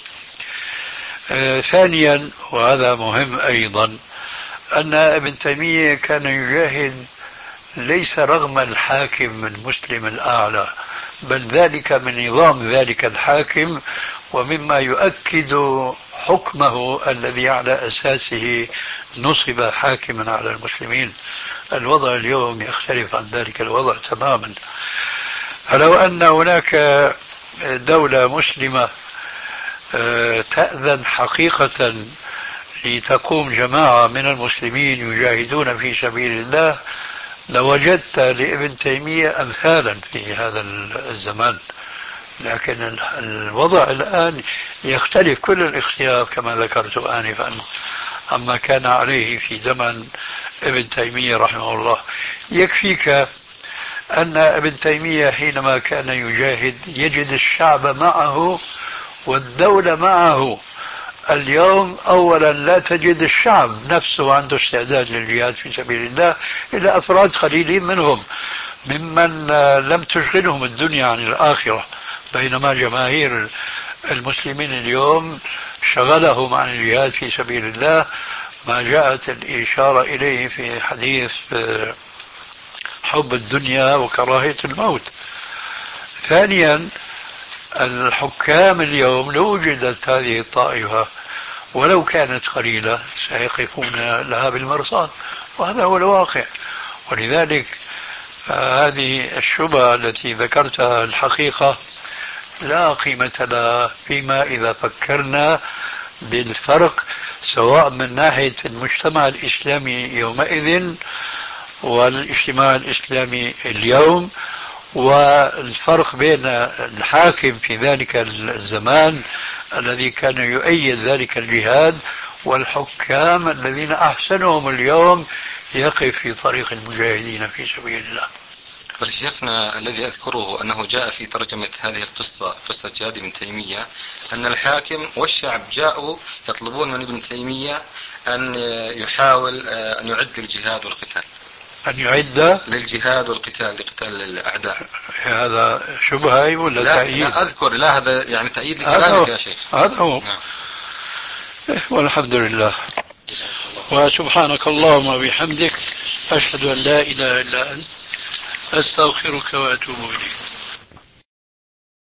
S3: ثانيا، وهذا مهم أيضا، أن ابن تيمية كان يجاهد ليس رغم الحاكم المسلم الأعلى، بل ذلك من نظام ذلك الحاكم ومما يؤكد حكمه الذي على أساسه نصب حاكما على المسلمين. الوضع اليوم يختلف عن ذلك الوضع تماما. فلو أن هناك دولة مسلمة تأذن حقيقة لتقوم جماعة من المسلمين يجاهدون في سبيل الله، لوجدت لابن تيمية أمثالا في هذا الزمان. لكن الوضع الآن يختلف كل الاختلاف كما ذكرت آنفا عما كان عليه في زمن ابن تيمية رحمه الله. يكفيك أن ابن تيمية حينما كان يجاهد يجد الشعب معه والدولة معه. اليوم أولا لا تجد الشعب نفسه عنده استعداد للجهاد في سبيل الله إلا أفراد قليلين منهم ممن لم تشغلهم الدنيا عن الآخرة، بينما جماهير المسلمين اليوم شغلهم عن الجهاد في سبيل الله ما جاءت الإشارة إليه في حديث حب الدنيا وكراهية الموت. ثانيا، الحكام اليوم لو وجدت هذه الطائفة ولو كانت قليلة سيقفون لها بالمرصاد، وهذا هو الواقع. ولذلك هذه الشبهة التي ذكرتها الحقيقة لا قيمة لها فيما إذا فكرنا بالفرق سواء من ناحية المجتمع الإسلامي يومئذ والاجتماع الإسلامي اليوم، والفرق بين الحاكم في ذلك الزمان الذي كان يؤيد ذلك الجهاد والحكام الذين أحسنهم اليوم يقف في طريق المجاهدين في سبيل الله.
S7: بل شيخنا الذي أذكره أنه جاء في ترجمة هذه القصة، قصة جهاد ابن تيمية، أن الحاكم والشعب جاءوا يطلبون من ابن تيمية أن يحاول أن يعد للجهاد والقتال،
S3: أن يعد
S7: للجهاد والقتال لقتال الأعداء.
S3: هذا شبهة ولا تأييد؟
S7: لا أذكر، لا هذا يعني تأييد لكلامك يا شيخ.
S3: هذا هو.
S7: نعم.
S3: والحمد لله. وسبحانك اللهم وبحمدك أشهد أن لا إله إلا أنت أستغفرك وأتوب إليك.